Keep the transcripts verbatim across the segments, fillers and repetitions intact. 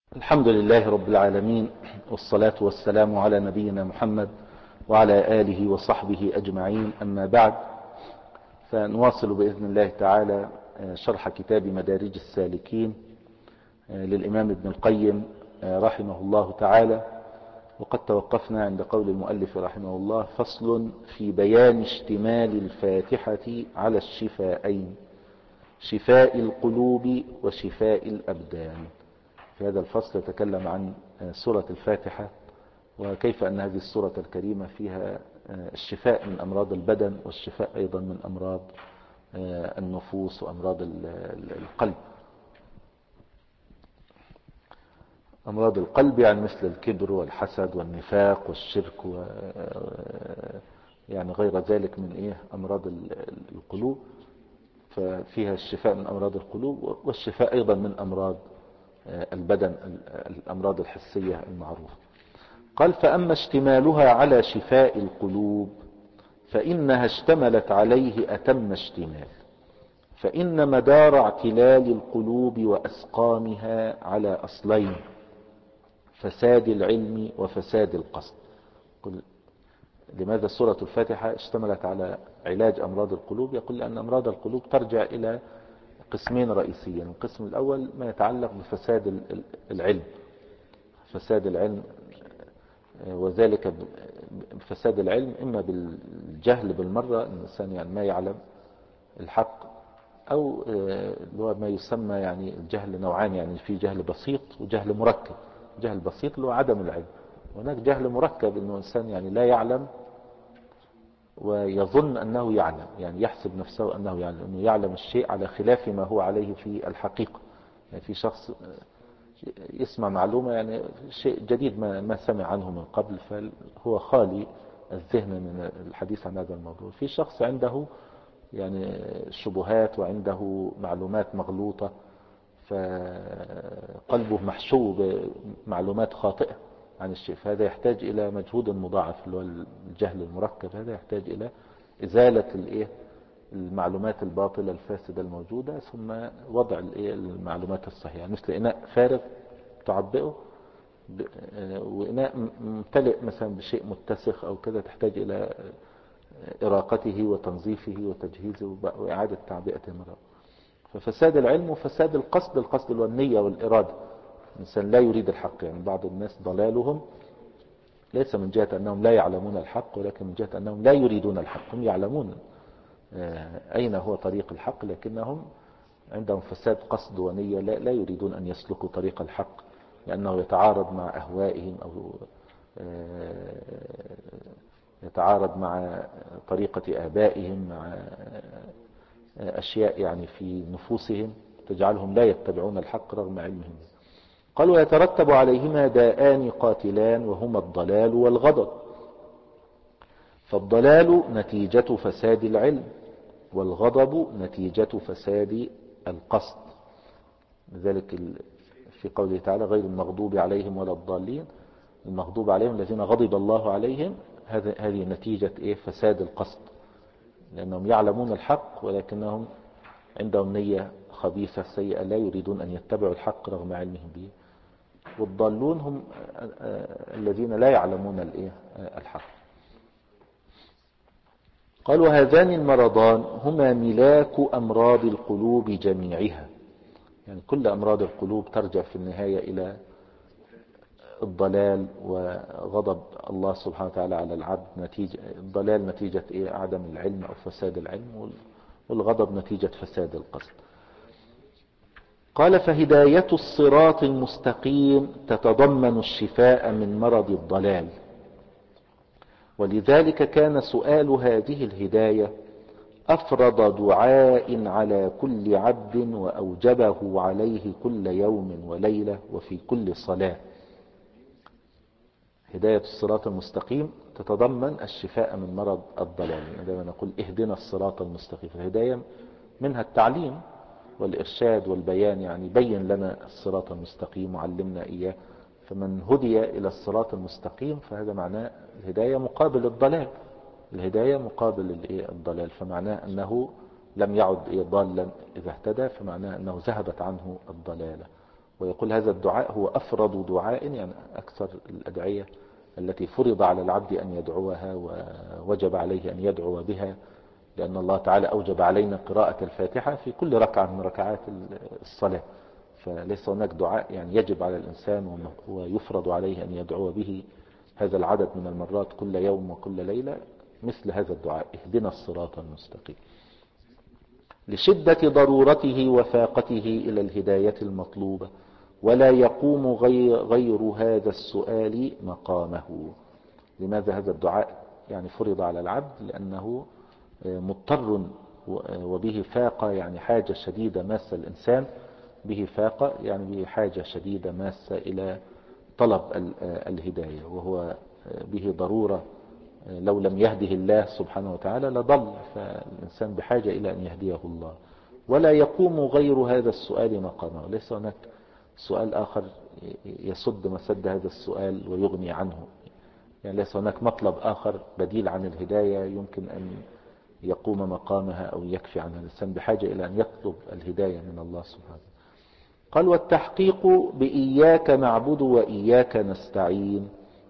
الحمد لله رب العالمين، والصلاة والسلام على نبينا محمد وعلى آله وصحبه أجمعين. أما بعد، فنواصل بإذن الله تعالى شرح كتاب مدارج السالكين للإمام ابن القيم رحمه الله تعالى. وقد توقفنا عند قول المؤلف رحمه الله: فصل في بيان اشتمال الفاتحة على الشفائين، شفاء القلوب وشفاء الأبدان. في هذا الفصل يتكلم عن سورة الفاتحة، وكيف أن هذه السورة الكريمة فيها الشفاء من أمراض البدن، والشفاء أيضا من أمراض النفوس وأمراض القلب. أمراض القلب يعني مثل الكبر والحسد والنفاق والشرك و يعني غير ذلك من إيه أمراض القلوب، ففيها الشفاء من أمراض القلوب، والشفاء أيضا من أمراض البدن، الأمراض الحسية المعروفة. قال: فأما اشتمالها على شفاء القلوب فإنها اشتملت عليه أتم اشتمال، فإن مدار اعتلال القلوب وأسقامها على أصلين: فساد العلم وفساد القصد. لماذا سورة الفاتحة اشتملت على علاج أمراض القلوب؟ يقول لأن أمراض القلوب ترجع إلى قسمين رئيسيين. القسم الأول ما يتعلق بفساد العلم، فساد العلم، وذلك بفساد العلم إما بالجهل بالمرة، الإنسان يعني ما يعلم الحق، أو ما يسمى يعني الجهل نوعان، يعني في جهل بسيط وجهل مركب. جهل بسيط اللي هو عدم العلم، هناك جهل مركب إنه إنسان يعني لا يعلم ويظن أنه يعلم، يعني يحسب نفسه أنه يعلم، أنه يعلم الشيء على خلاف ما هو عليه في الحقيقة. يعني في شخص يسمع معلومة، يعني شيء جديد ما, ما سمع عنه من قبل، فهو خالي الذهن من الحديث عن هذا الموضوع. في شخص عنده يعني شبهات وعنده معلومات مغلوطة، فقلبه محشو بمعلومات خاطئة عن الشيء، فهذا يحتاج إلى مجهود مضاعف، اللي هو الجهل المركب. هذا يحتاج إلى إزالة الإيه المعلومات الباطلة الفاسدة الموجودة، ثم وضع الإيه المعلومات الصحيحة، مثل إناء فارغ تعبئه، وإناء ممتلئ مثلا بشيء متسخ أو كذا، تحتاج إلى إراقته وتنظيفه وتجهيزه وإعادة تعبئته مرة. ففساد العلم وفساد القصد، القصد اللي هو النية والإرادة. الإنسان لا يريد الحق، يعني بعض الناس ضلالهم ليس من جهة أنهم لا يعلمون الحق، ولكن من جهة أنهم لا يريدون الحق. هم يعلمون أين هو طريق الحق، لكنهم عندهم فساد قصد ونية، لا, لا يريدون أن يسلكوا طريق الحق، لأنه يتعارض مع أهوائهم أو يتعارض مع طريقة آبائهم، مع أشياء يعني في نفوسهم تجعلهم لا يتبعون الحق رغم علمهم. قال: ويترتب عليهما داءان قاتلان، وهما الضلال والغضب. فالضلال نتيجة فساد العلم، والغضب نتيجة فساد القصد. لذلك في قوله تعالى: غير المغضوب عليهم ولا الضالين. المغضوب عليهم الذين غضب الله عليهم، هذه نتيجة إيه؟ فساد القصد، لأنهم يعلمون الحق ولكنهم عندهم نية خبيثة سيئة، لا يريدون أن يتبعوا الحق رغم علمهم به. والضالون هم الذين لا يعلمون الإيه الحق. قال: وهذان المرضان هما ملاك أمراض القلوب جميعها. يعني كل أمراض القلوب ترجع في النهاية إلى الضلال وغضب الله سبحانه وتعالى على العبد. نتيجة الضلال نتيجة إيه؟ عدم العلم أو فساد العلم، والغضب نتيجة فساد القصد. قال: فهداية الصراط المستقيم تتضمن الشفاء من مرض الضلال، ولذلك كان سؤال هذه الهداية أفرض دعاء على كل عبد، وأوجبه عليه كل يوم وليلة وفي كل صلاة. هداية الصراط المستقيم تتضمن الشفاء من مرض الضلال. عندما نقول اهدنا الصراط المستقيم، الهداية منها التعليم والإرشاد والبيان، يعني بين لنا الصراط المستقيم وعلمنا إياه. فمن هدي إلى الصراط المستقيم فهذا معناه الهداية مقابل الضلال، الهداية مقابل الضلال، فمعناه أنه لم يعد ضالا إذا اهتدى، فمعناه أنه ذهبت عنه الضلالة. ويقول هذا الدعاء هو أفرض دعاء، يعني أكثر الأدعية التي فرض على العبد أن يدعوها ووجب عليه أن يدعو بها، لأن الله تعالى أوجب علينا قراءة الفاتحة في كل ركعة من ركعات الصلاة. فليس هناك دعاء يعني يجب على الإنسان ويفرض عليه أن يدعو به هذا العدد من المرات كل يوم وكل ليلة مثل هذا الدعاء: اهدنا الصراط المستقيم، لشدة ضرورته وفاقته إلى الهداية المطلوبة، ولا يقوم غير, غير هذا السؤال مقامه. لماذا هذا الدعاء يعني فرض على العبد؟ لأنه مضطر وبه فاقة، يعني حاجة شديدة ماسة الإنسان، به فاقة يعني به حاجة شديدة ماسة إلى طلب الهداية، وهو به ضرورة. لو لم يهده الله سبحانه وتعالى لضل، فالإنسان بحاجة إلى أن يهديه الله. ولا يقوم غير هذا السؤال مقامه، ليس هناك سؤال آخر يسد مسد هذا السؤال ويغني عنه، يعني ليس هناك مطلب آخر بديل عن الهداية يمكن أن يقوم مقامها أو يكفي عنها. الإنسان بحاجة إلى أن يطلب الهداية من الله سبحانه. قال: والتحقيق بإياك نعبد وإياك نستعين،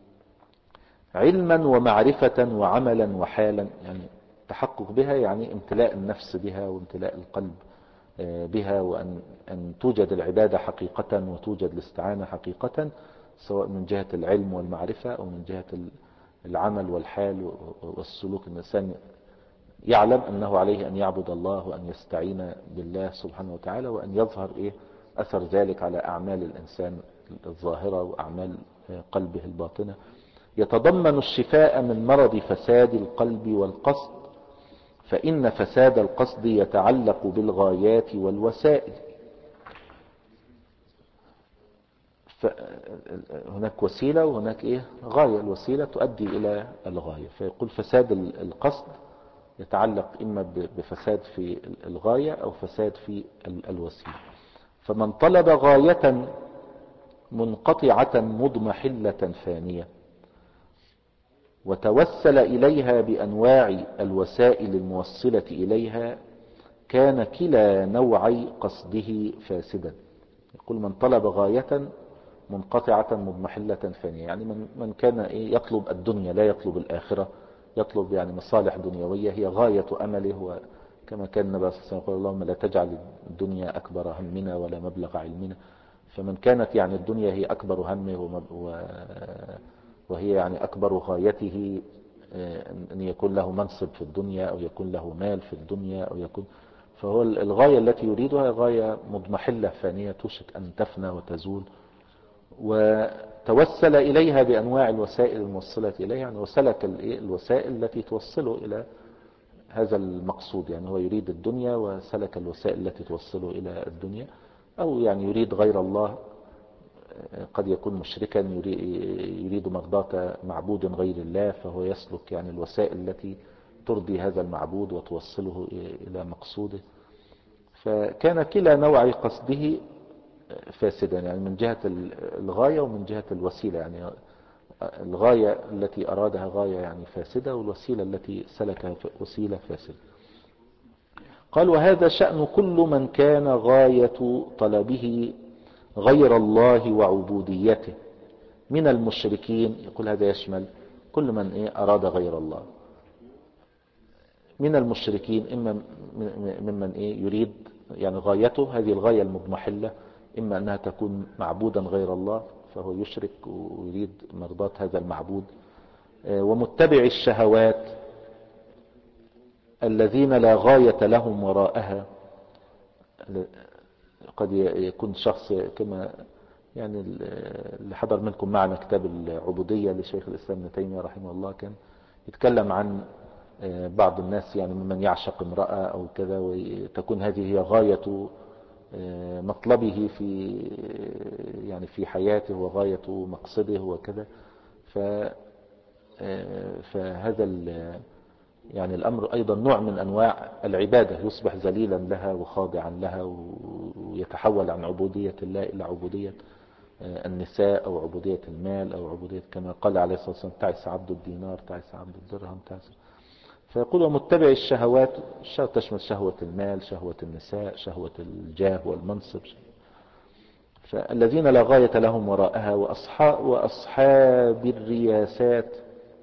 علما ومعرفة وعملا وحالا، يعني تحقق بها يعني امتلاء النفس بها وامتلاء القلب بها، وأن أن توجد العبادة حقيقة وتوجد الاستعانة حقيقة، سواء من جهة العلم والمعرفة أو من جهة العمل والحال والسلوك. الإنسان يعلم أنه عليه أن يعبد الله وأن يستعين بالله سبحانه وتعالى، وأن يظهر إيه أثر ذلك على أعمال الإنسان الظاهرة وأعمال قلبه الباطنة. يتضمن الشفاء من مرض فساد القلب والقصد، فإن فساد القصد يتعلق بالغايات والوسائل. هناك وسيلة وهناك إيه غاية، الوسيلة تؤدي إلى الغاية. فيقول فساد القصد يتعلق إما بفساد في الغاية أو فساد في الوسيلة. فمن طلب غاية منقطعة مضمحلة فانية وتوسل إليها بأنواع الوسائل الموصلة إليها، كان كلا نوعي قصده فاسدا. يقول من طلب غاية منقطعة مضمحلة فانية، يعني من, من كان إيه يطلب الدنيا لا يطلب الآخرة، يطلب يعني مصالح دنيوية هي غاية أمله، كما كان النبي صلى الله عليه وسلم يقول: اللهم لا تجعل الدنيا أكبر همنا ولا مبلغ علمنا. فمن كانت يعني الدنيا هي أكبر همه وهي يعني أكبر غايته أن يكون له منصب في الدنيا أو يكون له مال في الدنيا أو يكون، فهو الغاية التي يريدها غاية مضمحلة فانية توشك أن تفنى وتزول. وتوسل إليها بأنواع الوسائل الموصلة إليها، يعني وسلك الوسائل التي توصله إلى هذا المقصود. يعني هو يريد الدنيا وسلك الوسائل التي توصله إلى الدنيا، أو يعني يريد غير الله، قد يكون مشركا يريد مرضاة معبود غير الله، فهو يسلك يعني الوسائل التي ترضي هذا المعبود وتوصله إلى مقصوده. فكان كلا نوع قصده فاسدا، يعني من جهة الغاية ومن جهة الوسيلة. يعني الغاية التي أرادها غاية يعني فاسدة، والوسيلة التي سلكها وسيلة فاسدة. قال: وهذا شأن كل من كان غاية طلبه غير الله وعبوديته من المشركين. يقول هذا يشمل كل من إيه أراد غير الله من المشركين، إما ممن إيه يريد يعني غايته هذه الغاية المضمحلة، إما أنها تكون معبودا غير الله فهو يشرك ويريد مرضاة هذا المعبود، ومتبع الشهوات الذين لا غاية لهم وراءها. قد يكون شخص كما يعني اللي حضر منكم معنا كتاب العبودية لشيخ الإسلام ابن تيمية رحمه الله، كان يتكلم عن بعض الناس يعني ممن يعشق امرأة أو كذا، وتكون هذه هي غاية مطلبه في يعني في حياته وغاية مقصده وكذا. ف فهذا يعني الأمر أيضا نوع من أنواع العبادة، يصبح ذليلا لها وخاضعا لها ويتحول عن عبودية الله إلى عبودية النساء أو عبودية المال أو عبودية، كما قال عليه الصلاة والسلام: تعس عبد الدينار، تعس عبد الدرهم، تعس. فيقول: ومتبع الشهوات، الشهوة تشمل شهوة المال، شهوة النساء، شهوة الجاه والمنصب. فالذين لا غاية لهم وراءها وأصحاب, وأصحاب الرياسات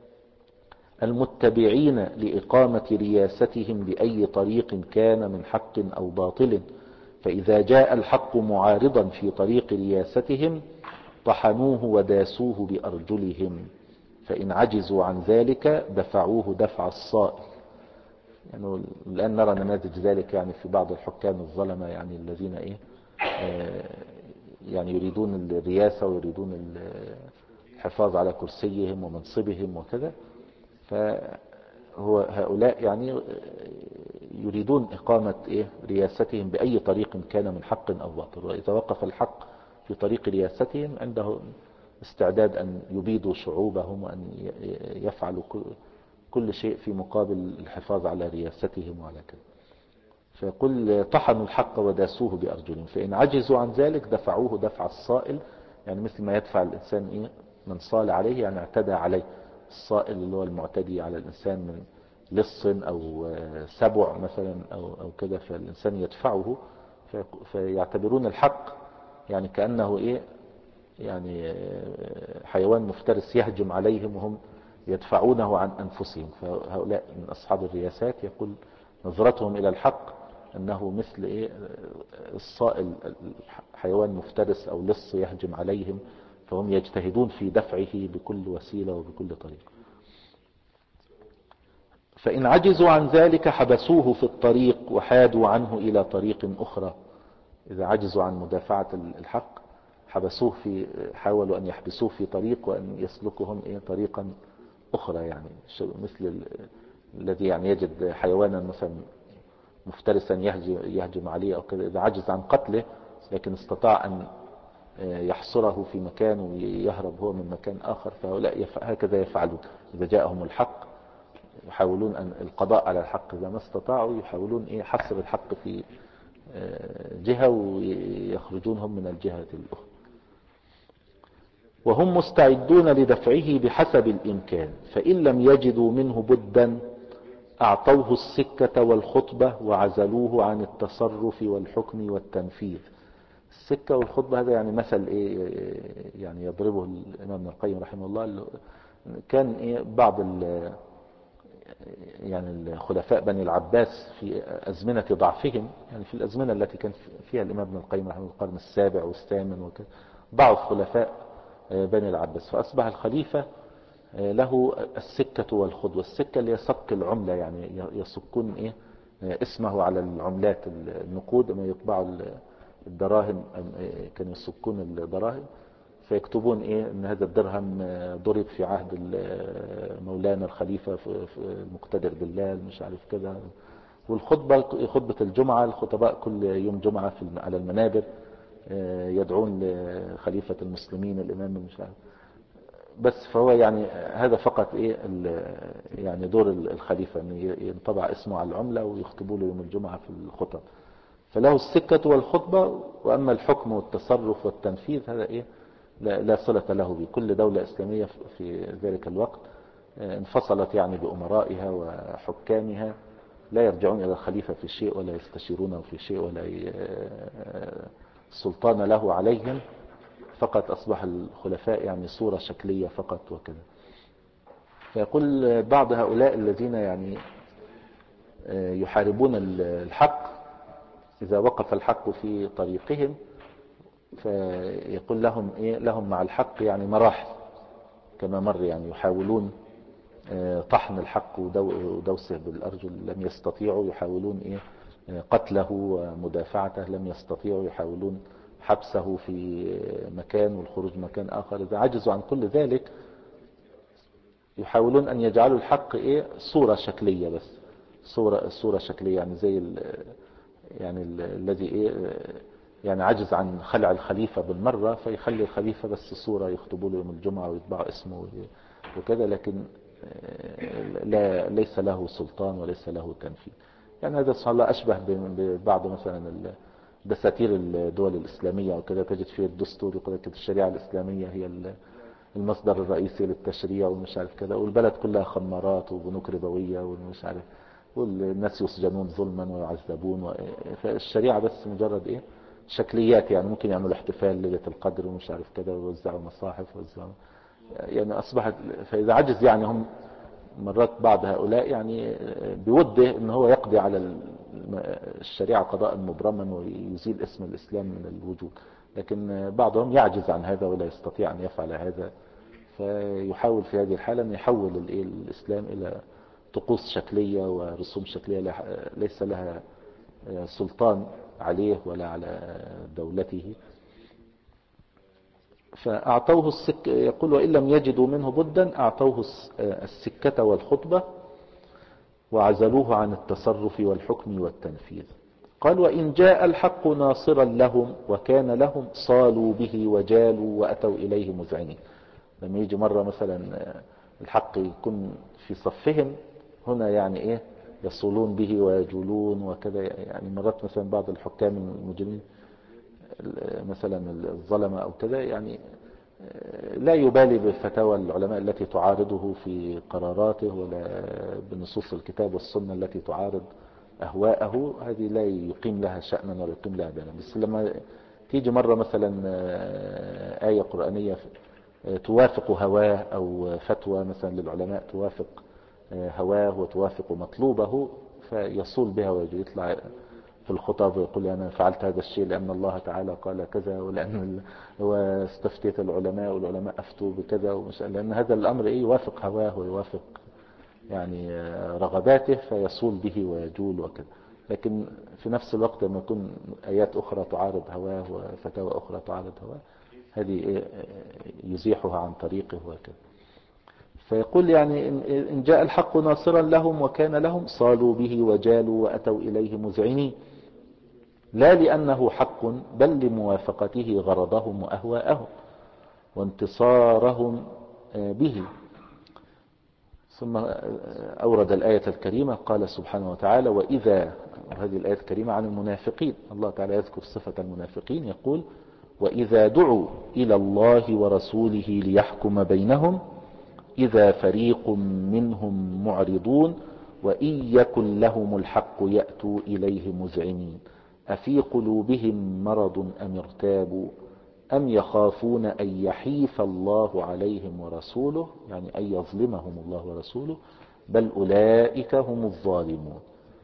المتبعين لإقامة رياستهم بأي طريق كان من حق أو باطل، فإذا جاء الحق معارضا في طريق رياستهم طحنوه وداسوه بأرجلهم، فإن عجزوا عن ذلك دفعوه دفع الصائل. يعني الآن نرى نماذج ذلك يعني في بعض الحكام الظلمة، يعني الذين إيه آه يعني يريدون الرياسة ويريدون الحفاظ على كرسيهم ومنصبهم وكذا. فهو هؤلاء يعني يريدون إقامة إيه رياستهم بأي طريق كان من حق أو باطل، وإذا وقف الحق في طريق رياستهم عندهم استعداد أن يبيدوا شعوبهم وأن يفعلوا كل شيء في مقابل الحفاظ على رياستهم وعلى كذا. فيقول طحنوا الحق وداسوه بأرجلهم، فإن عجزوا عن ذلك دفعوه دفع الصائل، يعني مثل ما يدفع الإنسان إيه من صال عليه، يعني اعتدى عليه. الصائل اللي هو المعتدي على الإنسان من لص أو سبع مثلا أو, أو كذا، فالإنسان يدفعه. فيعتبرون الحق يعني كأنه إيه يعني حيوان مفترس يهجم عليهم وهم يدفعونه عن أنفسهم. فهؤلاء من أصحاب الرياسات يقول نظرتهم إلى الحق أنه مثل إيه الصائل، حيوان مفترس أو لص يهجم عليهم، فهم يجتهدون في دفعه بكل وسيلة وبكل طريقة. فإن عجزوا عن ذلك حبسوه في الطريق وحادوا عنه إلى طريق أخرى. إذا عجزوا عن مدافعة الحق حبسوه في حاولوا أن يحبسوه في طريق وأن يسلكهم إيه طريقا أخرى، يعني مثل الذي يعني يجد حيوانا مثلا مفترسا يهجم, يهجم عليه أو كذا، إذا عجز عن قتله لكن استطاع أن يحصره في مكان ويهرب هو من مكان آخر، فهؤلاء هكذا يفعلون. إذا جاءهم الحق يحاولون أن القضاء على الحق، إذا ما استطاعوا يحاولون إيه حصر الحق في جهة ويخرجون هم من الجهة الأخرى. وهم مستعدون لدفعه بحسب الإمكان، فإن لم يجدوا منه بدا أعطوه السكة والخطبة وعزلوه عن التصرف والحكم والتنفيذ. السكة والخطبة هذا يعني مثل إيه يعني يضربه الإمام ابن القيم رحمه الله. كان إيه بعض يعني الخلفاء بني العباس في أزمنة ضعفهم، يعني في الأزمنة التي كان فيها الإمام ابن القيم رحمه الله القرن السابع والثامن وكذا، ضعف خلفاء بني العباس، فأصبح الخليفة له السكة والخطبة. السكة اللي يصك العملة، يعني يصكون إيه اسمه على العملات النقود، ما يطبعوا الدراهم كانوا يصكون الدراهم فيكتبون ايه ان هذا الدرهم ضرب في عهد مولانا الخليفة المقتدر بالله مش عارف كذا. والخطبة خطبة الجمعة، الخطباء كل يوم جمعة في على المنابر يدعون لخليفة المسلمين الامام مش عارف بس. فهو يعني هذا فقط ايه يعني دور الخليفة ان ينطبع اسمه على العملة ويخطبوا له يوم الجمعة في الخطب. فله السكة والخطبة، واما الحكم والتصرف والتنفيذ هذا ايه لا, لا صلة له به. كل دولة إسلامية في ذلك الوقت انفصلت يعني بأمرائها وحكامها، لا يرجعون إلى الخليفة في شيء ولا يستشيرونه في شيء ولا السلطان له عليهم، فقط أصبح الخلفاء يعني صورة شكلية فقط وكذا. فيقول بعض هؤلاء الذين يعني يحاربون الحق إذا وقف الحق في طريقهم فيقول لهم إيه لهم مع الحق يعني مراحل كما مر، يعني يحاولون طحن الحق ودوسه بالأرجل لم يستطيعوا، يحاولون إيه قتله ومدافعته لم يستطيعوا، يحاولون حبسه في مكان والخروج مكان آخر. إذا عجزوا عن كل ذلك يحاولون أن يجعلوا الحق إيه صورة شكلية بس، صورة صورة شكلية يعني زي ال يعني ال الذي إيه يعني عجز عن خلع الخليفة بالمرة فيخلي الخليفة بس صورة يخطبوا له يوم الجمعة ويطبع اسمه وكذا، لكن لا ليس له سلطان وليس له تنفيذ. يعني هذا سبحان الله أشبه ببعض مثلا دساتير الدول الإسلامية وكذا، تجد فيه الدستور يقول لك الشريعة الإسلامية هي المصدر الرئيسي للتشريع ومش عارف كذا، والبلد كلها خمارات وبنوك ربوية ومش عارف، والناس يسجنون ظلما ويعذبون و... فالشريعة بس مجرد ايه شكليات، يعني ممكن يعملوا احتفال ليلة القدر ومش عارف كده ويوزعوا مصاحف ويوزعوا يعني أصبحت. فإذا عجز يعني هم مرات بعض هؤلاء يعني بوده ان هو يقضي على الشريعة قضاء مبرما ويزيل اسم الإسلام من الوجود، لكن بعضهم يعجز عن هذا ولا يستطيع أن يفعل هذا، فيحاول في هذه الحالة أن يحول الإسلام إلى طقوس شكلية ورسوم شكلية ليس لها سلطان عليه ولا على دولته. فأعطوه السك يقول وإن لم يجدوا منه بدا أعطوه السكة والخطبة وعزلوه عن التصرف والحكم والتنفيذ. قال وإن جاء الحق ناصرا لهم وكان لهم صالوا به وجالوا وأتوا إليه مذعنين. لما يجي مرة مثلا الحق يكون في صفهم هنا يعني إيه يصولون به ويجولون وكذا. يعني مرات مثلا بعض الحكام المجرمين مثلا الظلمة أو كذا يعني لا يبالي بفتاوى العلماء التي تعارضه في قراراته ولا بنصوص الكتاب والسنة التي تعارض أهواءه، هذه لا يقيم لها شأنا ولا يقيم لها بالا. بس لما تيجي مرة مثلا آية قرآنية توافق هواه أو فتوى مثلا للعلماء توافق هواه وتوافق مطلوبه فيصول بها ويطلع في الخطاب ويقول أنا فعلت هذا الشيء لأن الله تعالى قال كذا ولأن هو استفتيت العلماء والعلماء أفتوا بكذا ومش لأن هذا الأمر إيه يوافق هواه ويوافق يعني رغباته فيصول به ويجول وكذا. لكن في نفس الوقت لما يكون آيات أخرى تعارض هواه وفتاوى أخرى تعارض هواه هذه يزيحها عن طريقه وكذا. فيقول يعني إن جاء الحق ناصرا لهم وكان لهم صالوا به وجالوا وأتوا إليه مذعنين، لا لأنه حق بل لموافقته غرضهم وأهواءهم وانتصارهم به. ثم أورد الآية الكريمة قال سبحانه وتعالى وإذا، وهذه الآية الكريمة عن المنافقين، الله تعالى يذكر صفة المنافقين يقول وإذا دعوا إلى الله ورسوله ليحكم بينهم إذا فريق منهم معرضون وإن يكن لهم الحق يأتوا إليه مذعنين أفي قلوبهم مرض أم ارتابوا أم يخافون أن يحيف الله عليهم ورسوله، يعني أن يظلمهم الله ورسوله بل أولئك هم الظالمون.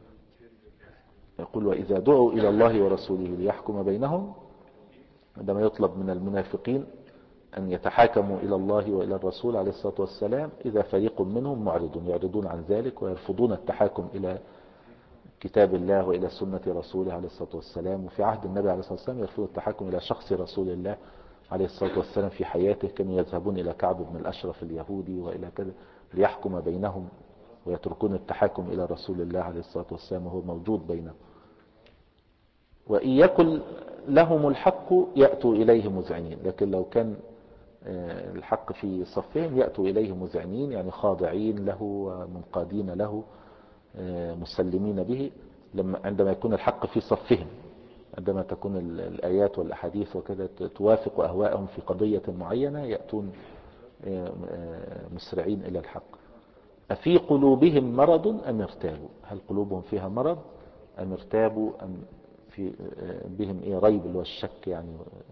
يقول وإذا دعوا إلى الله ورسوله ليحكم بينهم، عندما يطلب من المنافقين أن يتحاكموا إلى الله وإلى الرسول عليه الصلاة والسلام إذا فريق منهم معرضون يعرضون عن ذلك ويرفضون التحاكم إلى كتاب الله وإلى سنة رسوله عليه الصلاة والسلام. وفي عهد النبي عليه الصلاة والسلام يرفضون التحاكم إلى شخص رسول الله عليه الصلاة والسلام في حياته، كانوا يذهبون إلى كعب بن الأشرف اليهودي وإلى كذا ليحكم بينهم ويتركون التحاكم إلى رسول الله عليه الصلاة والسلام وهو موجود بينهم. وإن يكن لهم الحق يأتوا إليه مذعنين، لكن لو كان الحق في صفهم يأتوا إليه مذعنين يعني خاضعين له ومنقادين له مسلمين به. لما عندما يكون الحق في صفهم، عندما تكون الآيات والأحاديث وكذا توافق أهواءهم في قضية معينة يأتون مسرعين إلى الحق. أفي قلوبهم مرض أم ارتابوا، هل قلوبهم فيها مرض أم ارتابوا أم في بهم إيه ريب اللي هو الشك يعني،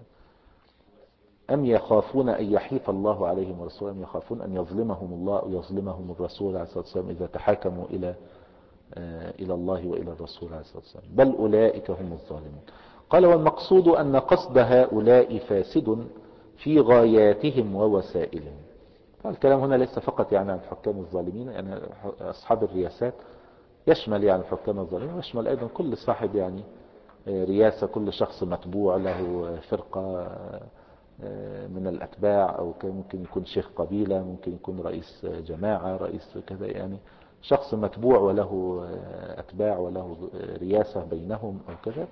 أم يخافون أن يحيف الله عليهم ورسوله، أم يخافون أن يظلمهم الله ويظلمهم الرسول عليه الصلاة والسلام إذا تحاكموا إلى إلى الله وإلى الرسول عليه الصلاة والسلام بل أولئك هم الظالمون. قال والمقصود أن قصد هؤلاء فاسد في غاياتهم ووسائلهم. الكلام هنا ليس فقط يعني عن الحكام الظالمين، يعني أصحاب الرياسات يشمل يعني الحكام الظالمين ويشمل أيضا كل صاحب يعني رياسة، كل شخص متبوع له فرقة من الأتباع أو ممكن يكون شيخ قبيلة، ممكن يكون رئيس جماعة، رئيس كذا، يعني شخص متبوع وله أتباع وله رياسة بينهم أو كذا.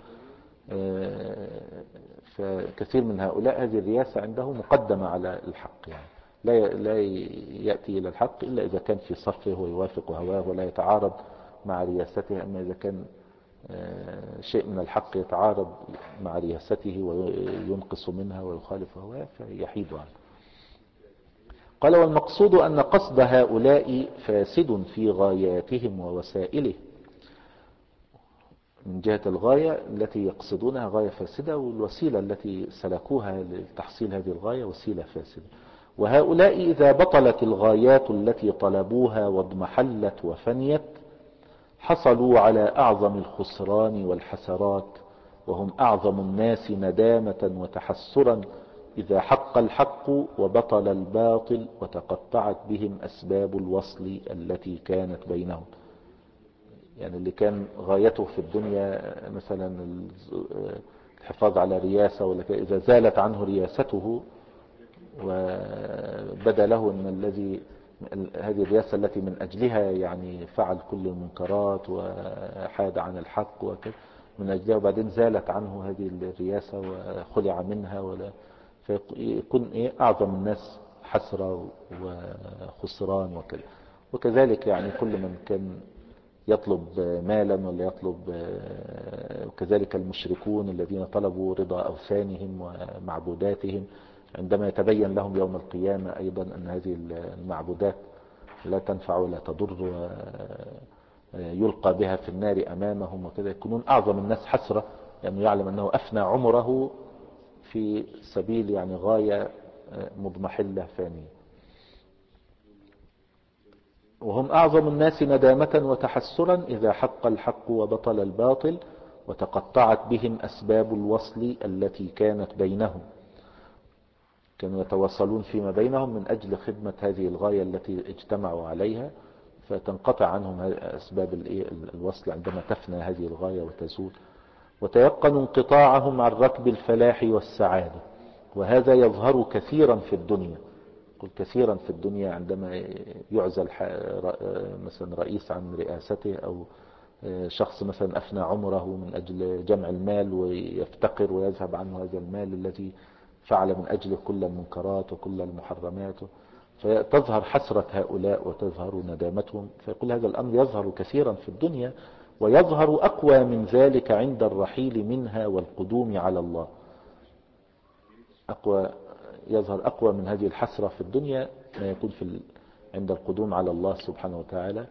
فكثير من هؤلاء هذه الرياسة عنده مقدمة على الحق، يعني لا لا يأتي إلى الحق إلا إذا كان في صفه ويوافق هواه ولا يتعارض مع رياسته. أما إذا كان شيء من الحق يتعارض مع رياسته وينقص منها ويخالف هواه فيحيد عنه. قال والمقصود أن قصد هؤلاء فاسد في غاياتهم ووسائله. من جهة الغاية التي يقصدونها غاية فاسدة، والوسيلة التي سلكوها لتحصيل هذه الغاية وسيلة فاسدة. وهؤلاء إذا بطلت الغايات التي طلبوها واضمحلت وفنيت حصلوا على أعظم الخسران والحسرات، وهم أعظم الناس ندامة وتحسرا إذا حق الحق وبطل الباطل وتقطعت بهم أسباب الوصل التي كانت بينهم. يعني اللي كان غايته في الدنيا مثلا الحفاظ على رياسة، ولا إذا زالت عنه رياسته وبدا له أن الذي هذه الرياسة التي من أجلها يعني فعل كل المنكرات وحاد عن الحق وكذا من أجلها، وبعدين زالت عنه هذه الرياسة وخلع منها، ولا فيكون إيه أعظم الناس حسرة وخسران وكذا. وكذلك يعني كل من كان يطلب مالا ولا يطلب، وكذلك المشركون الذين طلبوا رضا أوثانهم ومعبوداتهم عندما يتبين لهم يوم القيامة أيضا أن هذه المعبودات لا تنفع ولا تضر ويلقى بها في النار أمامهم وكذا، يكونون أعظم الناس حسرة لأنه يعني يعلم أنه أفنى عمره في سبيل يعني غاية مضمحلة فانية. وهم أعظم الناس ندامة وتحسرا إذا حق الحق وبطل الباطل وتقطعت بهم أسباب الوصل التي كانت بينهم. كانوا يتواصلون فيما بينهم من أجل خدمة هذه الغاية التي اجتمعوا عليها، فتنقطع عنهم أسباب الوصل عندما تفنى هذه الغاية وتزول. وتيقن انقطاعهم عن ركب الفلاح والسعادة، وهذا يظهر كثيرا في الدنيا. قل كثيرا في الدنيا عندما يعزل مثلا رئيس عن رئاسته، أو شخص مثلا أفنى عمره من أجل جمع المال ويفتقر ويذهب عنه هذا المال الذي فعل من أجله كل المنكرات وكل المحرمات، فتظهر حسرة هؤلاء وتظهر ندامتهم. فيقول هذا الأمر يظهر كثيرا في الدنيا، ويظهر أقوى من ذلك عند الرحيل منها والقدوم على الله. أقوى يظهر أقوى من هذه الحسرة في الدنيا ما يكون في عند القدوم على الله سبحانه وتعالى.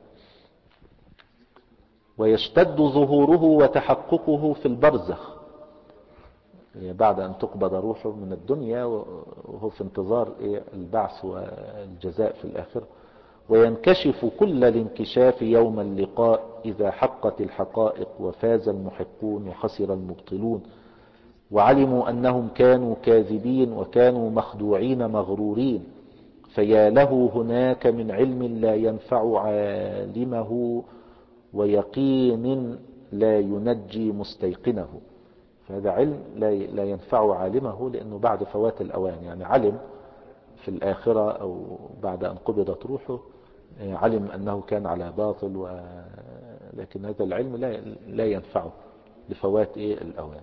ويشتد ظهوره وتحققه في البرزخ بعد أن تقبض روحه من الدنيا، وهو في انتظار البعث والجزاء في الآخرة. وينكشف كل الانكشاف يوم اللقاء إذا حقت الحقائق وفاز المحقون وخسر المبطلون، وعلموا أنهم كانوا كاذبين وكانوا مخدوعين مغرورين. فيا له هناك من علم لا ينفع عالمه ويقين لا ينجي مستيقنه. فهذا علم لا ينفع عالمه لأنه بعد فوات الأوان، يعني علم في الآخرة أو بعد أن قبضت روحه علم أنه كان على باطل، و... لكن هذا العلم لا, لا ينفعه لفوات الأوان.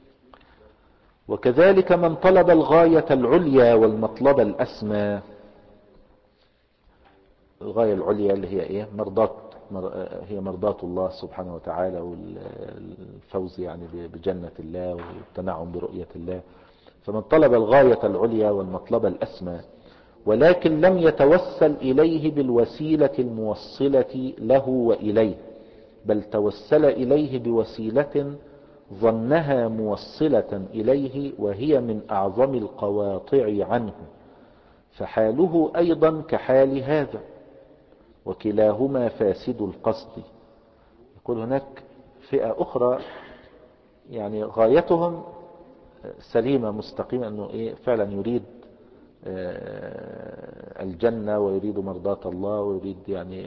وكذلك من طلب الغاية العليا والمطلب الأسمى. الغاية العليا اللي هي إيه؟ مرضات هي مرضات الله سبحانه وتعالى، والفوز يعني بجنة الله والتنعم برؤية الله. فمن طلب الغاية العليا والمطلب الأسمى ولكن لم يتوسل إليه بالوسيلة الموصلة له وإليه، بل توسل إليه بوسيلة ظنها موصلة إليه وهي من أعظم القواطع عنه، فحاله أيضا كحال هذا، وكلاهما فاسد القصد. يقول هناك فئة أخرى يعني غايتهم سليمة مستقيمة، أنه إيه فعلا يريد الجنة ويريد مرضات الله ويريد يعني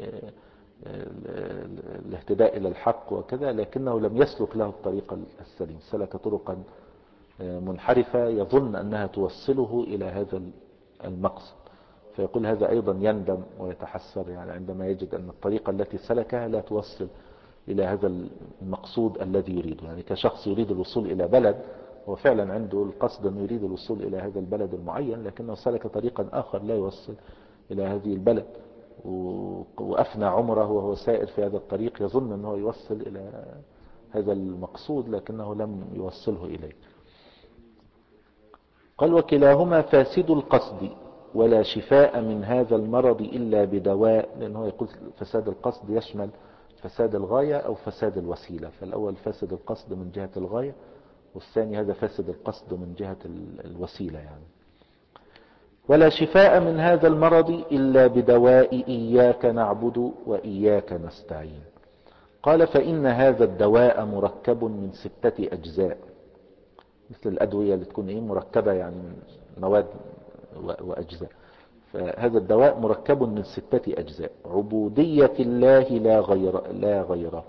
الاهتداء إلى الحق وكذا، لكنه لم يسلك له الطريق السليم، سلك طرقا منحرفة يظن أنها توصله إلى هذا المقصد. فيقول هذا أيضا يندم ويتحسر يعني عندما يجد أن الطريقة التي سلكها لا توصل إلى هذا المقصود الذي يريده. يعني كشخص يريد الوصول إلى بلد، هو فعلا عنده القصد أنه يريد الوصول إلى هذا البلد المعين، لكنه سلك طريقا آخر لا يوصل إلى هذه البلد، وأفنى عمره وهو سائر في هذا الطريق يظن أنه يوصل إلى هذا المقصود لكنه لم يوصله إليه. قال وكلاهما فاسد القصد ولا شفاء من هذا المرض إلا بدواء، لأنه يقول فساد القصد يشمل فساد الغاية أو فساد الوسيلة. فالأول فاسد القصد من جهة الغاية، والثاني هذا فاسد القصد من جهة الوسيلة يعني. ولا شفاء من هذا المرض إلا بدواء إياك نعبد وإياك نستعين. قال فإن هذا الدواء مركب من ستة أجزاء، مثل الأدوية اللي تكون إيه مركبة يعني من مواد وأجزاء. فهذا الدواء مركب من ستة أجزاء: عبودية الله لا غير لا غيره،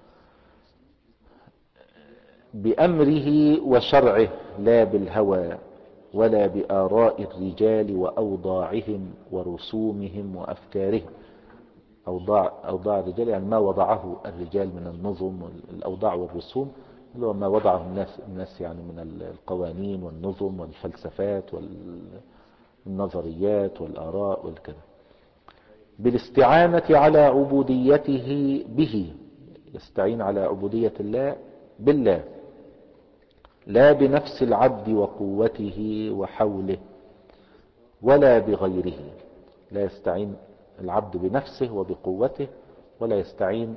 بأمره وشرعه لا بالهوى ولا بآراء الرجال وأوضاعهم ورسومهم وأفكارهم. أوضاع, أوضاع الرجال يعني ما وضعه الرجال من النظم والأوضاع والرسوم، اللي هو ما وضعه الناس, الناس يعني من القوانين والنظم والفلسفات والنظريات والآراء والكذا. بالاستعانة على عبوديته به، يستعين على عبودية الله بالله، لا بنفس العبد وقوته وحوله ولا بغيره. لا يستعين العبد بنفسه وبقوته، ولا يستعين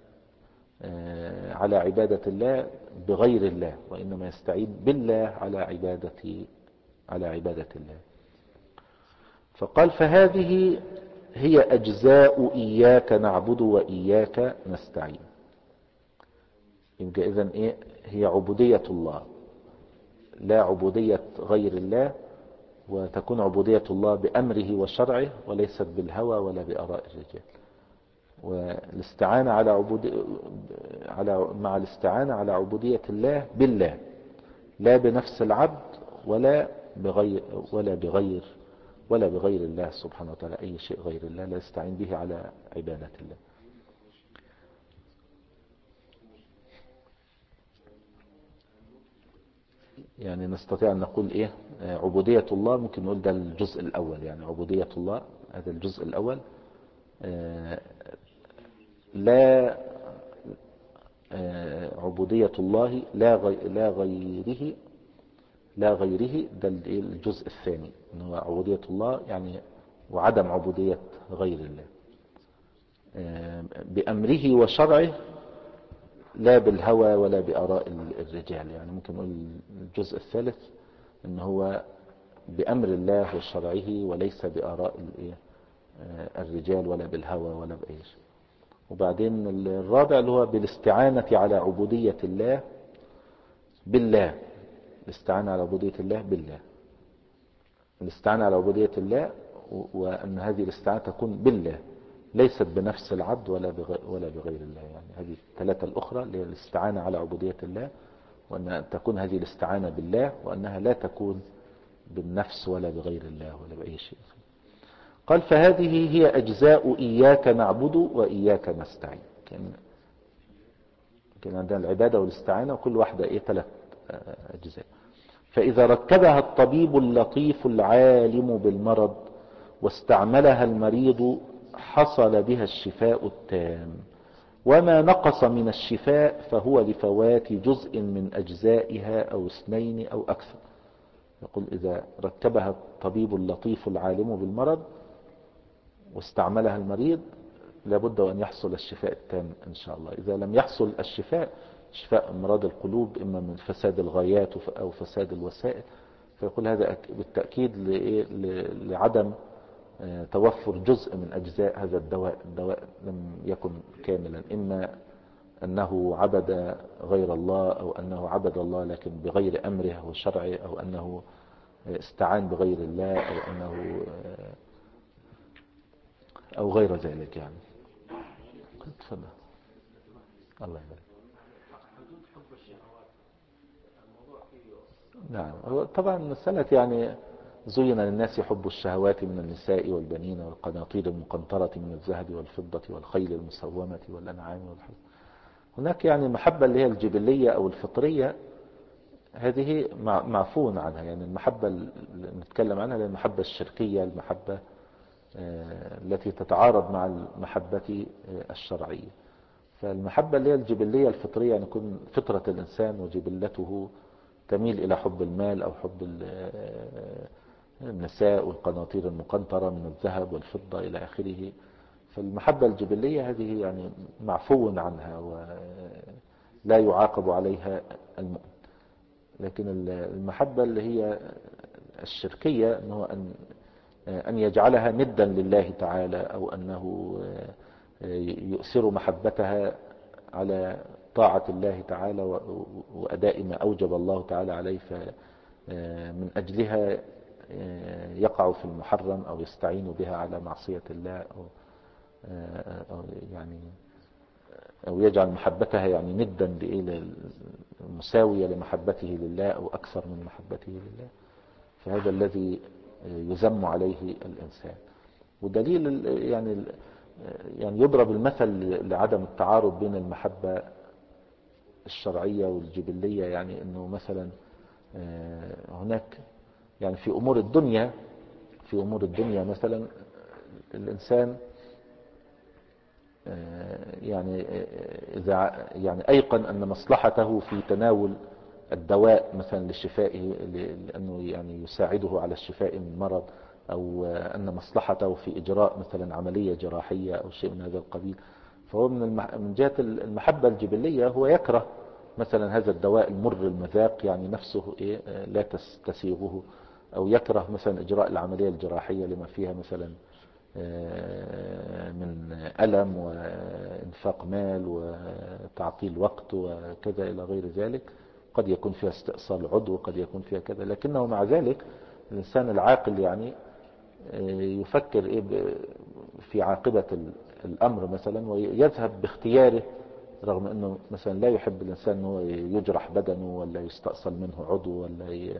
على عبادة الله بغير الله، وإنما يستعين بالله على عبادة على عبادة الله. فقال فهذه هي أجزاء إياك نعبد وإياك نستعين. يبقى إذن إيه؟ هي عبودية الله لا عبودية غير الله، وتكون عبودية الله بأمره وشرعه وليست بالهوى ولا بآراء الرجال. والاستعانة على عبودية على مع الاستعانة على عبودية الله بالله، لا بنفس العبد ولا بغير ولا بغير ولا بغير الله سبحانه وتعالى. أي شيء غير الله لا يستعين به على عبادة الله. يعني نستطيع أن نقول إيه؟ عبودية الله ممكن نقول ده الجزء الأول، يعني عبودية الله هذا الجزء الأول. لا عبودية الله لا غي لا غيره لا غيره ده الجزء الثاني، إن هو عبودية الله يعني وعدم عبودية غير الله، بأمره وشرعه لا بالهوى ولا بآراء الرجال. يعني ممكن نقول الجزء الثالث إن هو بأمر الله وشرعه وليس بآراء الرجال ولا بالهوى ولا بأي شيء. وبعدين الرابع اللي هو بالاستعانة على عبودية الله بالله. الاستعانة على عبودية الله بالله، الاستعانة على عبودية الله، وأن هذه الاستعانة تكون بالله ليست بنفس العبد ولا ولا بغير الله. يعني هذه الثلاثة الأخرى اللي هي الاستعانة على عبودية الله، وأن تكون هذه الاستعانة بالله، وأنها لا تكون بالنفس ولا بغير الله ولا بأي شيء. قال فهذه هي أجزاء إياك نعبد وإياك نستعين. كان كان عندنا العبادة والاستعانة وكل واحدة إيه ثلاث أجزاء. فإذا ركبها الطبيب اللطيف العالم بالمرض واستعملها المريض حصل بها الشفاء التام، وما نقص من الشفاء فهو لفوات جزء من أجزائها أو اثنين أو أكثر. يقول إذا ركبها الطبيب اللطيف العالم بالمرض واستعملها المريض لابد أن يحصل الشفاء التام إن شاء الله. إذا لم يحصل الشفاء، شفاء أمراض القلوب إما من فساد الغايات أو فساد الوسائل، فيقول هذا بالتأكيد لعدم توفر جزء من أجزاء هذا الدواء. الدواء لم يكن كاملا، إما أنه عبد غير الله أو أنه عبد الله لكن بغير أمره وشرعه، أو أنه استعان بغير الله، أو أنه أو غير ذلك يعني. تفضل. الله يبارك. نعم، هو طبعا مسألة يعني زين للناس حب الشهوات من النساء والبنين والقناطير المقنطرة من الذهب والفضة والخيل المسومة والأنعام والحرث. هناك يعني المحبة اللي هي الجبلية أو الفطرية، هذه معفون عنها. يعني المحبة اللي نتكلم عنها المحبة الشركية، المحبة التي تتعارض مع المحبة الشرعية. فالمحبة اللي هي الجبلية الفطرية يعني يكون فطرة الإنسان وجبلته تميل إلى حب المال أو حب النساء والقناطير المقنطرة من الذهب والفضة إلى آخره. فالمحبة الجبلية هذه يعني معفو عنها ولا يعاقب عليها المؤمن. لكن المحبة اللي هي الشركية أنه أن أن يجعلها ندا لله تعالى، أو أنه يؤثر محبتها على طاعة الله تعالى وأداء ما أوجب الله تعالى عليه، فمن أجلها يقع في المحرم أو يستعين بها على معصية الله، أو أو يعني أو يجعل محبتها يعني ندا مساوية لمحبته لله أو أكثر من محبته لله. فهذا الذي يذم عليه الإنسان. ودليل يعني يعني يضرب المثل لعدم التعارض بين المحبة الشرعية والجبلية، يعني أنه مثلا هناك يعني في أمور الدنيا في أمور الدنيا مثلا الإنسان يعني إذا يعني أيقن أن مصلحته في تناول الدواء مثلا لشفائه، لأنه يعني يساعده على الشفاء من مرض، أو أن مصلحته في إجراء مثلا عملية جراحية أو شيء من هذا القبيل، فهو من من جهة المحبة الجبلية هو يكره مثلا هذا الدواء المر المذاق، يعني نفسه إيه لا تسيغه، أو يكره مثلا إجراء العملية الجراحية لما فيها مثلا من ألم وإنفاق مال وتعطيل وقت وكذا إلى غير ذلك. قد يكون فيها استئصال عضو، قد يكون فيها كذا، لكنه مع ذلك الإنسان العاقل يعني يفكر إيه في عاقبة الأمر مثلا، ويذهب باختياره، رغم أنه مثلا لا يحب الإنسان أنه يجرح بدنه ولا يستأصل منه عضو ولا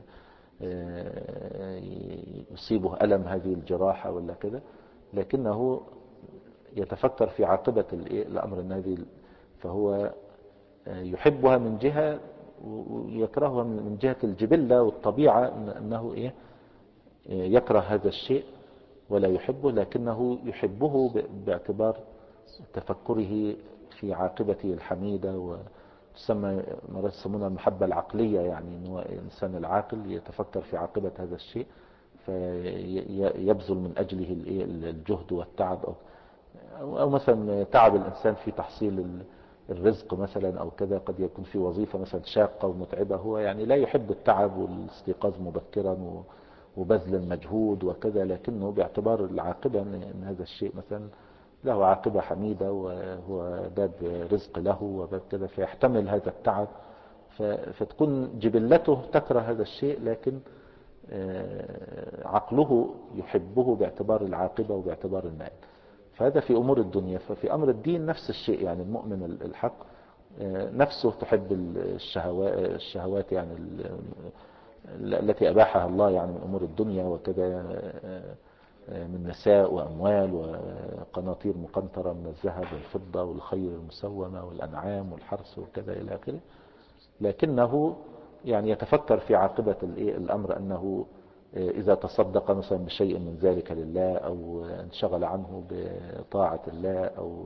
يصيبه ألم هذه الجراحة ولا كذا، لكنه يتفكر في عاقبة الأمر أن هذه، فهو يحبها من جهة ويكرهها من جهة الجبلة والطبيعة، أنه إيه يكره هذا الشيء ولا يحبه، لكنه يحبه باعتبار تفكره في عاقبته الحميدة، وتسمى مرات يسمونها المحبة العقلية، يعني أنه الإنسان العاقل يتفكر في عاقبة هذا الشيء فيبذل من أجله الجهد والتعب، أو, أو مثلا تعب الإنسان في تحصيل الرزق مثلا أو كذا، قد يكون في وظيفة مثلا شاقة ومتعبة، هو يعني لا يحب التعب والاستيقاظ مبكرا وبذل المجهود وكذا، لكنه باعتبار العاقبة أن هذا الشيء مثلا له عاقبة حميدة وهو باب رزق له وباب كذا، فيحتمل هذا التعب، فتكون جبلته تكره هذا الشيء، لكن عقله يحبه باعتبار العاقبة وباعتبار المال. فهذا في أمور الدنيا. ففي أمر الدين نفس الشيء، يعني المؤمن الحق نفسه تحب الشهوات يعني التي أباحها الله يعني من أمور الدنيا وكذا، من نساء وأموال وقناطير مقنطرة من الذهب والفضة والخيل المسومة والأنعام والحرث وكذا إلى آخره، لكنه يعني يتفكر في عاقبة الأمر أنه إذا تصدق مثلا بشيء من ذلك لله، أو انشغل عنه بطاعة الله، أو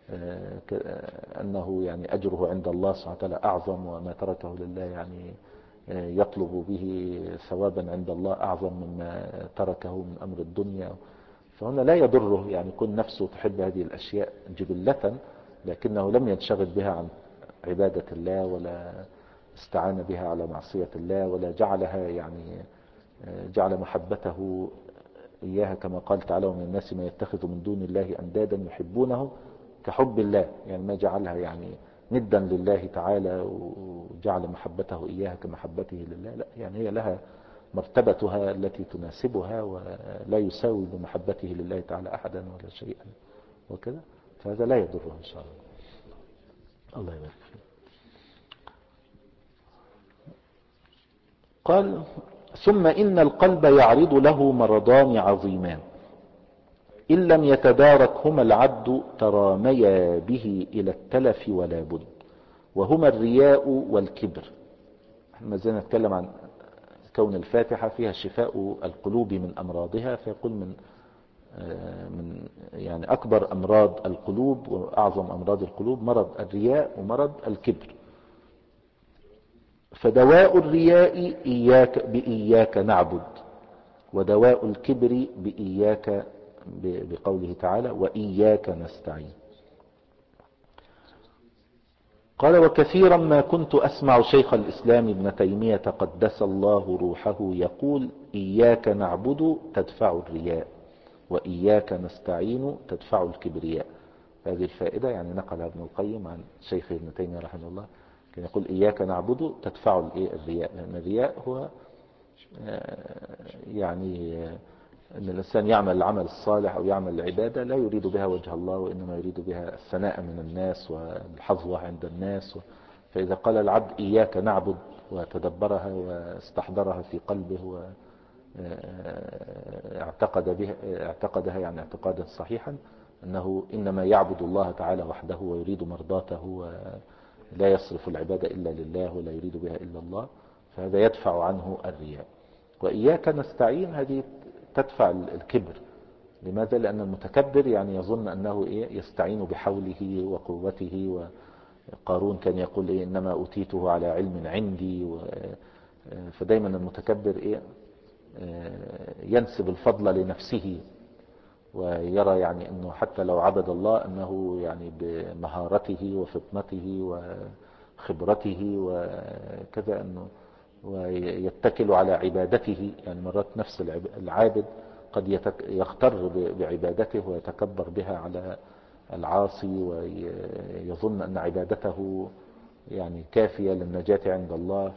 أنه يعني أجره عند الله سبحانه وتعالى أعظم، وما تركه لله يعني يطلب به ثوابا عند الله أعظم مما تركه من أمر الدنيا. فهنا لا يضره يعني يكون نفسه تحب هذه الأشياء جبلة، لكنه لم ينشغل بها عن عبادة الله، ولا استعان بها على معصية الله، ولا جعلها يعني جعل محبته إياها كما قال تعالى: ومن الناس من يتخذ من دون الله أندادا يحبونه كحب الله، يعني ما جعلها يعني ندا لله تعالى وجعل محبته إياها كمحبته لله، لا، يعني هي لها مرتبتها التي تناسبها، ولا يساوي بمحبته لله تعالى أحدا ولا شيئا وكذا، فهذا لا يضره إن شاء الله. الله يبارك فيك. قال: ثم إن القلب يعرض له مرضان عظيمان إن لم يتداركهما العبد تراميا به إلى التلف ولا بد، وهما الرياء والكبر. ما زلنا نتكلم عن كون الفاتحة فيها شفاء القلوب من أمراضها، فيقول من من يعني أكبر أمراض القلوب وأعظم أمراض القلوب مرض الرياء ومرض الكبر. فدواء الرياء إياك بإياك نعبد، ودواء الكبر بإياك بقوله تعالى وإياك نستعين. قال وكثيرا ما كنت أسمع شيخ الإسلام ابن تيمية قدس الله روحه يقول إياك نعبد تدفع الرياء وإياك نستعين تدفع الكبرياء. هذه الفائدة يعني نقلها ابن القيم عن شيخ ابن تيمية رحمه الله، كان يقول إياك نعبد تدفع الرياء، لأن الرياء هو يعني أن الإنسان يعمل العمل الصالح أو يعمل العبادة لا يريد بها وجه الله، وإنما يريد بها الثناء من الناس والحظوة عند الناس. فإذا قال العبد إياك نعبد وتدبرها واستحضرها في قلبه واعتقد بها اعتقدها يعني اعتقادا صحيحا أنه إنما يعبد الله تعالى وحده ويريد مرضاته ولا يصرف العبادة إلا لله ولا يريد بها إلا الله، فهذا يدفع عنه الرياء. وإياك نستعين هذه تدفع الكبر. لماذا؟ لأن المتكبر يعني يظن أنه إيه يستعين بحوله وقوته. وقارون كان يقول إيه إنما أوتيته على علم عندي. فدايما المتكبر إيه ينسب الفضل لنفسه، ويرى يعني أنه حتى لو عبد الله أنه يعني بمهارته وفطنته وخبرته وكذا، أنه ويتكل على عبادته. يعني مرات نفس العابد قد يغتر بعبادته ويتكبر بها على العاصي، ويظن أن عبادته يعني كافية للنجاة عند الله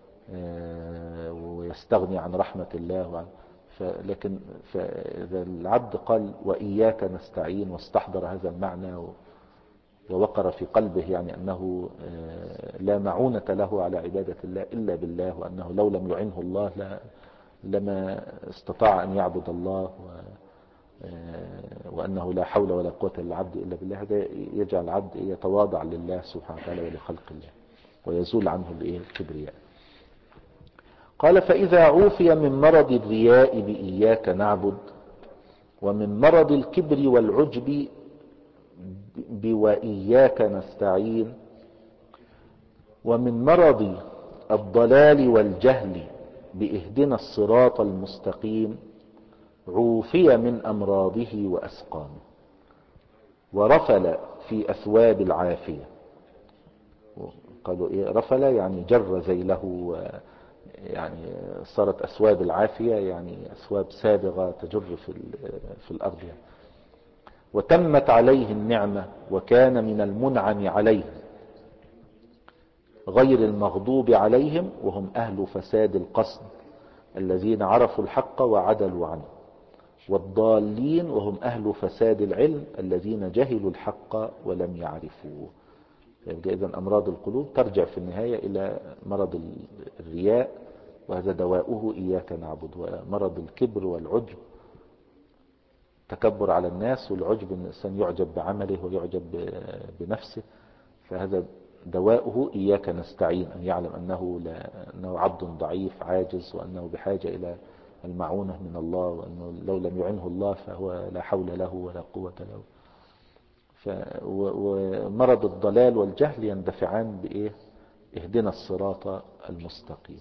ويستغني عن رحمة الله. لكن فإذا العبد قال وإياك نستعين واستحضر هذا المعنى ووقر في قلبه يعني أنه لا معونة له على عبادة الله إلا بالله، وأنه لو لم يعنه الله لا لما استطاع أن يعبد الله، وأنه لا حول ولا قوة للعبد إلا بالله، هذا يجعل العبد يتواضع لله سبحانه وتعالى ولخلق الله ويزول عنه الكبرياء. قال فإذا عوفي من مرض الرياء بإياك نعبد، ومن مرض الكبر والعجب بوإياك نستعين، ومن مرض الضلال والجهل بإهدنا الصراط المستقيم، عوفي من أمراضه وأسقامه، ورفل في أثواب العافية. قالوا إيه رفل؟ يعني جر ذيله، يعني صارت أثواب العافية يعني أثواب سابغة تجر في, في الأرض يعني. وتمت عليه النعمة وكان من المنعم عليه، غير المغضوب عليهم وهم أهل فساد القصد الذين عرفوا الحق وعدلوا عنه، والضالين وهم أهل فساد العلم الذين جهلوا الحق ولم يعرفوه. إذن أمراض القلوب ترجع في النهاية إلى مرض الرياء، وهذا دواؤه إياك نعبد. ومرض الكبر والعجب تكبر على الناس، والعجب أن الإنسان يعجب بعمله ويعجب بنفسه، فهذا دواؤه إياك نستعين، أن يعلم أنه, لا أنه عبد ضعيف عاجز، وأنه بحاجة إلى المعونة من الله، وأنه لو لم يعنه الله فهو لا حول له ولا قوة له. ومرض الضلال والجهل يندفعان بإيه؟ اهدنا الصراط المستقيم.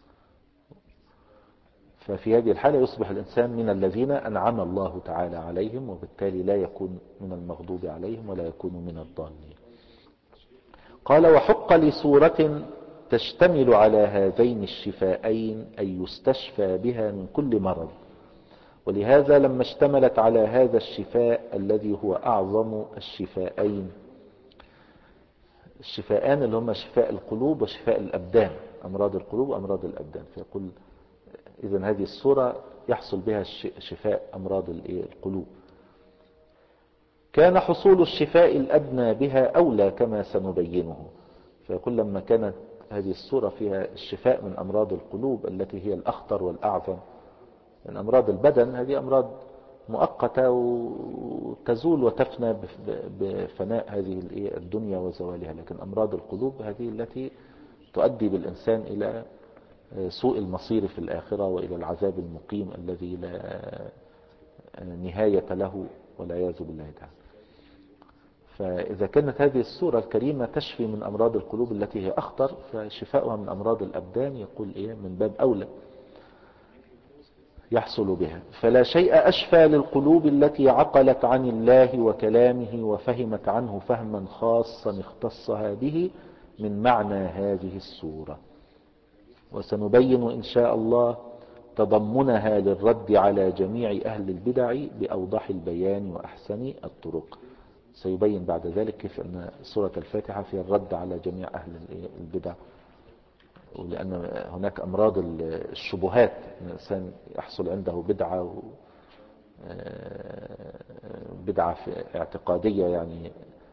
ففي هذه الحالة يصبح الإنسان من الذين أنعم الله تعالى عليهم، وبالتالي لا يكون من المغضوب عليهم ولا يكون من الضالين. قال وحق لسورة تشتمل على هذين الشفاءين أن يستشفى بها من كل مرض، ولهذا لما اشتملت على هذا الشفاء الذي هو أعظم الشفاءين، الشفاءان اللي هم شفاء القلوب وشفاء الأبدان، أمراض القلوب وأمراض الأبدان، فيقول إذن هذه السورة يحصل بها شفاء أمراض القلوب. كان حصول الشفاء الأدنى بها أولى كما سنبينه. فيقول لما كانت هذه السورة فيها الشفاء من أمراض القلوب التي هي الأخطر والأعظم، من أمراض البدن هذه أمراض مؤقتة وتزول وتفنى بفناء هذه الدنيا وزوالها، لكن أمراض القلوب هذه التي تؤدي بالإنسان إلى سوء المصير في الآخرة وإلى العذاب المقيم الذي لا نهاية له والعياذ بالله تعالى. فإذا كانت هذه السورة الكريمة تشفي من أمراض القلوب التي هي أخطر، فشفاؤها من أمراض الأبدان يقول إيه من باب أولى. يحصل بها. فلا شيء أشفى للقلوب التي عقلت عن الله وكلامه وفهمت عنه فهما خاصا اختصها به من معنى هذه السورة. وسنبين إن شاء الله تضمنها للرد على جميع أهل البدع بأوضح البيان وأحسن الطرق. سيبين بعد ذلك كيف أن سورة الفاتحة فيها الرد على جميع أهل البدع، ولأن هناك أمراض الشبهات، الإنسان يحصل عنده بدعة بدعة اعتقادية، يعني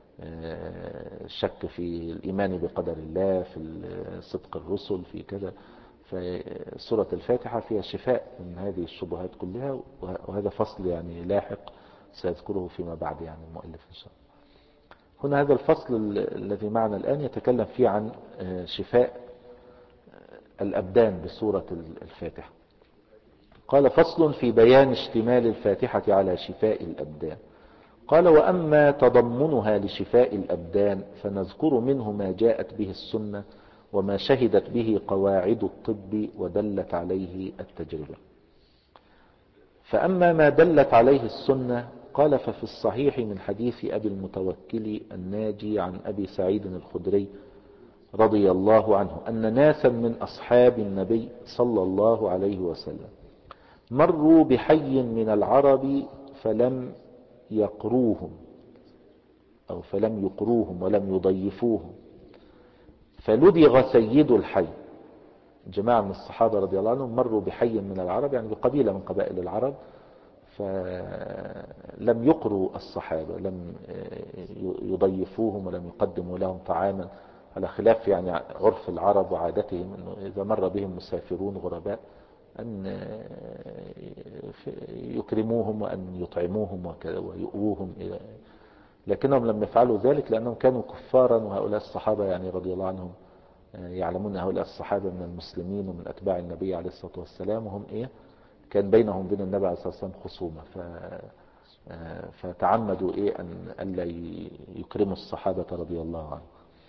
شك في الإيمان بقدر الله، في صدق الرسل، في كذا. فسورة الفاتحة فيها شفاء من هذه الشبهات كلها، وهذا فصل يعني لاحق سيذكره فيما بعد يعني المؤلف إن شاء الله. هنا هذا الفصل الذي معنا الآن يتكلم فيه عن شفاء الأبدان بسورة الفاتحة. قال: فصل في بيان اشتمال الفاتحة على شفاء الأبدان. قال: وأما تضمنها لشفاء الأبدان فنذكر منه ما جاءت به السنة وما شهدت به قواعد الطب ودلت عليه التجربة. فأما ما دلت عليه السنة قال: ففي الصحيح من حديث أبي المتوكل الناجي عن أبي سعيد الخدري رضي الله عنه أن ناسا من أصحاب النبي صلى الله عليه وسلم مروا بحي من العرب فلم يقروهم أو فلم يقروهم ولم يضيفوهم، فلدغ سيد الحي. جماعة من الصحابة رضي الله عنهم مروا بحي من العرب، يعني بقبيلة من قبائل العرب، فلم يقروا الصحابة، لم يضيفوهم ولم يقدموا لهم طعاما، على خلاف يعني عرف العرب وعادتهم أنه إذا مر بهم مسافرون غرباء أن يكرموهم وأن يطعموهم ويؤوهم، لكنهم لم يفعلوا ذلك لأنهم كانوا كفارا، وهؤلاء الصحابة يعني رضي الله عنهم يعلمون هؤلاء الصحابة من المسلمين ومن أتباع النبي عليه الصلاة والسلام، وهم إيه كان بينهم بين النبي عليه الصلاة والسلام خصومة، ف... فتعمدوا إيه أن ألا يكرموا الصحابة رضي الله عنهم.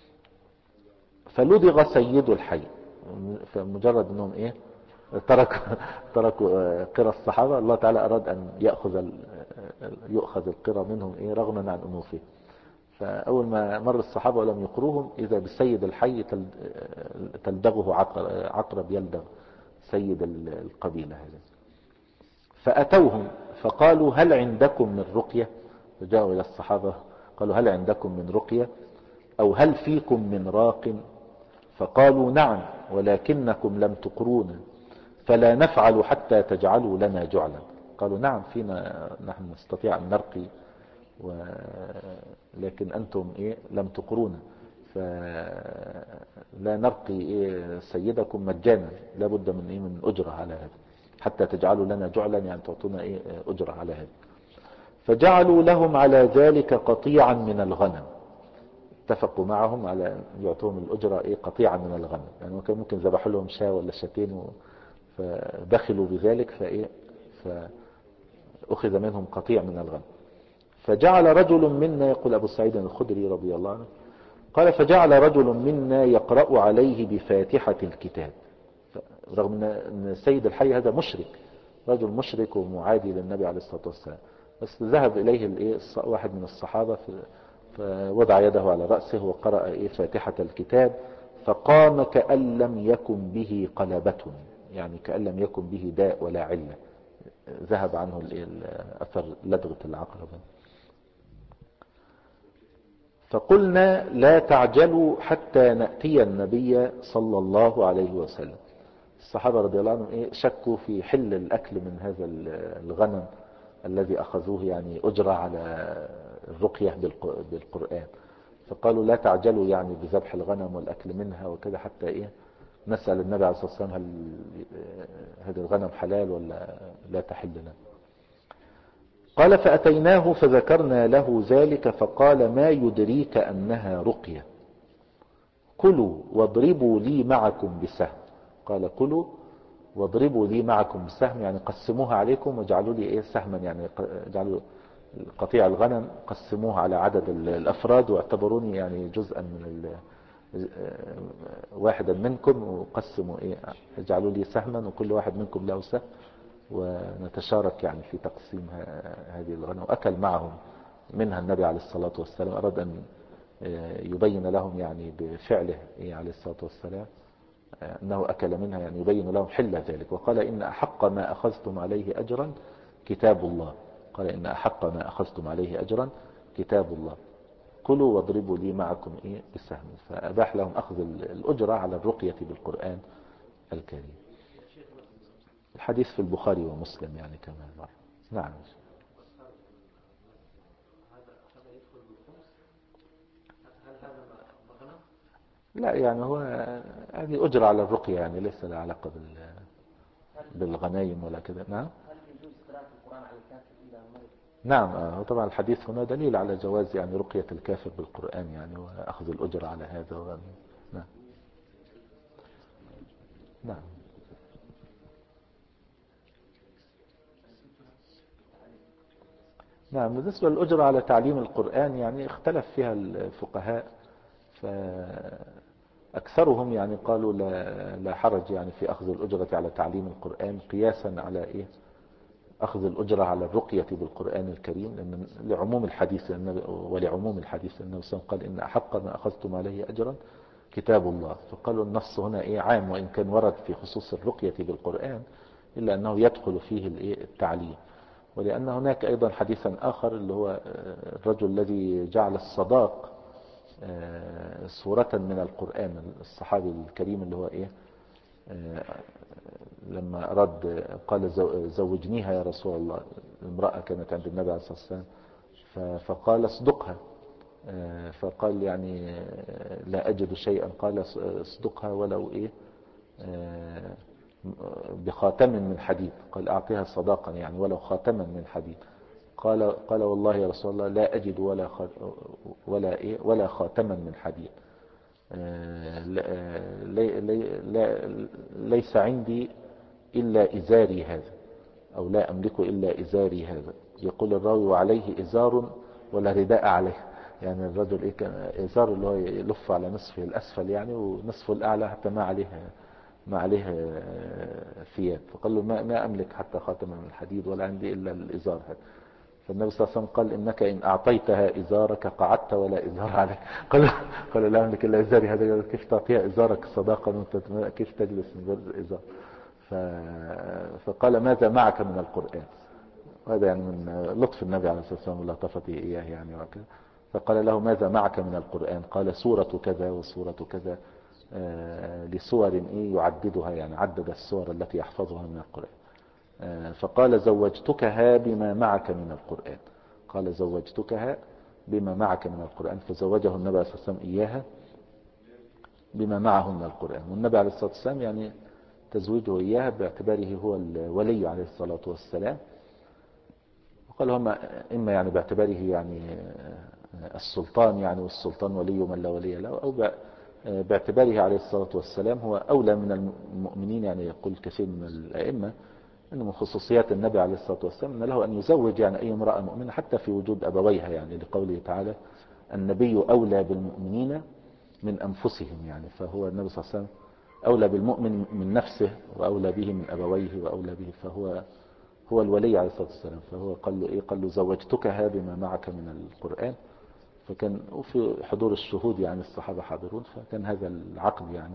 فلدغ سيد الحي، فمجرد أنهم إيه تركوا تركوا قرى الصحابة، الله تعالى أراد أن يأخذ ال... يؤخذ القرى منهم إيه رغما عن أنوفه. فأول ما مر الصحابة ولم يقروهم إذا بالسيد الحي تلدغه عقرب يلدغ سيد القبيلة هذا. فأتوهم فقالوا: هل عندكم من رقية؟ فجاءوا إلى الصحابة قالوا: هل عندكم من رقية أو هل فيكم من راق؟ فقالوا: نعم، ولكنكم لم تقرونا، فلا نفعل حتى تجعلوا لنا جعلا. قالوا: نعم، فينا نحن نستطيع أن نرقي، ولكن أنتم إيه لم تقرونا، فلا نرقي إيه سيدكم مجانا، لابد من إيه من أجرة على هذا، حتى تجعلوا لنا جعلا، يعني تعطونا إيه أجرة على هذا. فجعلوا لهم على ذلك قطيعا من الغنم، اتفقوا معهم على أن يعطوهم الأجرة إيه قطيعا من الغنم، يعني كان ممكن ذبحوا لهم شاة ولا شاتين، فبخلوا بذلك فإيه فأخذ منهم قطيع من الغنم. فجعل رجل منا، يقول أبو سعيد الخدري رضي الله عنه قال: فجعل رجل منا يقرأ عليه بفاتحة الكتاب، رغم أن السيد الحي هذا مشرك، رجل مشرك ومعادي للنبي عليه الصلاة والسلام، بس ذهب إليه واحد من الصحابة فوضع يده على رأسه وقرأ إيه فاتحة الكتاب، فقام كأن لم يكن به قلبة، يعني كأن لم يكن به داء ولا علة، ذهب عنه أثر لدغة العقرب. فقلنا: لا تعجلوا حتى نأتي النبي صلى الله عليه وسلم. الصحابة رضي الله عنهم إيه شكوا في حل الأكل من هذا الغنم الذي أخذوه يعني أجرى على الرقية بالقرآن، فقالوا: لا تعجلوا يعني بذبح الغنم والأكل منها وكذا حتى إيه نسأل النبي عليه الصلاة والسلام هل هذا الغنم حلال ولا لا تحل لنا. قال: فأتيناه فذكرنا له ذلك، فقال: ما يدريك أنها رقية؟ كلوا واضربوا لي معكم بسهم. قال: كلوا واضربوا لي معكم بسهم، يعني قسموها عليكم واجعلوا لي ايه سهما، يعني جعلوا قطيع الغنم قسموها على عدد الأفراد واعتبروني يعني جزءا من واحدا منكم، وقسموا ايه اجعلوا لي سهما وكل واحد منكم له سهم، ونتشارك يعني في تقسيم هذه الغنم. وأكل معهم منها النبي عليه الصلاة والسلام، أراد أن يبين لهم يعني بفعله عليه الصلاة والسلام أنه أكل منها، يعني يبين لهم حل ذلك. وقال إن أحق ما أخذتم عليه أجرا كتاب الله. قال إن أحق ما أخذتم عليه أجرا كتاب الله، كلوا واضربوا لي معكم إيه بالسهم. فأباح لهم أخذ الأجرة على الرقية بالقرآن الكريم. الحديث في البخاري ومسلم يعني كمان مرة. نعم. لا يعني هو هذه أجرة على الرقية، يعني ليس لها علاقة بال بالغنايم ولا كذا. نعم. هل يجوز قراءة القرآن على الكافر إذا مرض؟ نعم. آه طبعا الحديث هنا دليل على جواز يعني رقية الكافر بالقرآن يعني، وأخذ الأجرة على هذا و... نعم. نعم. نعم. بالنسبة للأجرة على تعليم القرآن يعني اختلف فيها الفقهاء، فأكثرهم يعني قالوا لا, لا حرج يعني في أخذ الأجرة على تعليم القرآن، قياسا على إيه أخذ الأجرة على الرقية بالقرآن الكريم، لأن لعموم الحديث ولعموم الحديث النبي صلى الله عليه وسلم قال إن أحق ما أخذتم عليه أجرا كتاب الله. فقالوا النص هنا إيه عام، وإن كان ورد في خصوص الرقية بالقرآن إلا أنه يدخل فيه التعليم. ولأن هناك أيضا حديثا آخر اللي هو الرجل الذي جعل الصداق سورة من القرآن، الصحابي الكريم اللي هو إيه لما أراد قال زوجنيها يا رسول الله، امرأة كانت عند النبي عليه الصلاة والسلام، فقال اصدقها، فقال يعني لا أجد شيئا، قال اصدقها ولو إيه بخاتم من حديد، قال أعطيها صداقا يعني ولو خاتما من حديد. قال قال والله يا رسول الله لا أجد ولا ولا إيه ولا خاتما من حديد، لي لي ليس عندي إلا إزاري هذا، أو لا أملك إلا إزاري هذا. يقول الراوي وعليه إزار ولا رداء عليه، يعني الرجل إيه كان إزار اللي هو يلف على نصفه الأسفل يعني، ونصفه الأعلى حتى ما عليه ما عليه ثياب. فقال له ما, ما أملك حتى خاتما من الحديد ولا عندي إلا الإزار هذا. فالنبي صلى الله عليه وسلم قال إنك إن أعطيتها إزارك قعدت ولا إزار عليك. قال قال لا أملك إلا إزاري هذا، كيف تعطيها إزارك صداقة وأنت كيف تجلس من غير إزار؟ فقال ماذا معك من القرآن؟ وهذا يعني من لطف النبي عليه الصلاة والسلام ولطفته إياه يعني وكذا. فقال له ماذا معك من القرآن؟ قال سورة كذا وسورة كذا، لسور إيه يعددها، يعني عدد السور التي يحفظها من القرآن. فقال زوجتكها بما معك من القرآن، قال زوجتكها بما معك من القرآن، فزوجه النبي عليه الصلاة والسلام إياها بما معه من القرآن. والنبي عليه الصلاة والسلام يعني تزويجه إياها باعتباره هو الولي عليه الصلاة والسلام، وقال هم إما يعني باعتباره يعني السلطان يعني، والسلطان ولي من لا ولي له، أو باعتباره عليه الصلاة والسلام هو أولى من المؤمنين. يعني يقول كثير من الأئمة أن من خصوصيات النبي عليه الصلاة والسلام أن له أن يزوج يعني أي امرأة مؤمنة حتى في وجود أبويها، يعني لقوله تعالى النبي أولى بالمؤمنين من أنفسهم، يعني فهو النبي صلى الله عليه وسلم أولى بالمؤمن من نفسه وأولى به من أبويه وأولى به، فهو هو الولي عليه الصلاة والسلام. فهو قال له إيه قال له زوجتكها بما معك من القرآن. فكان وفي حضور الشهود يعني الصحابة حاضرون، فكان هذا العقد يعني.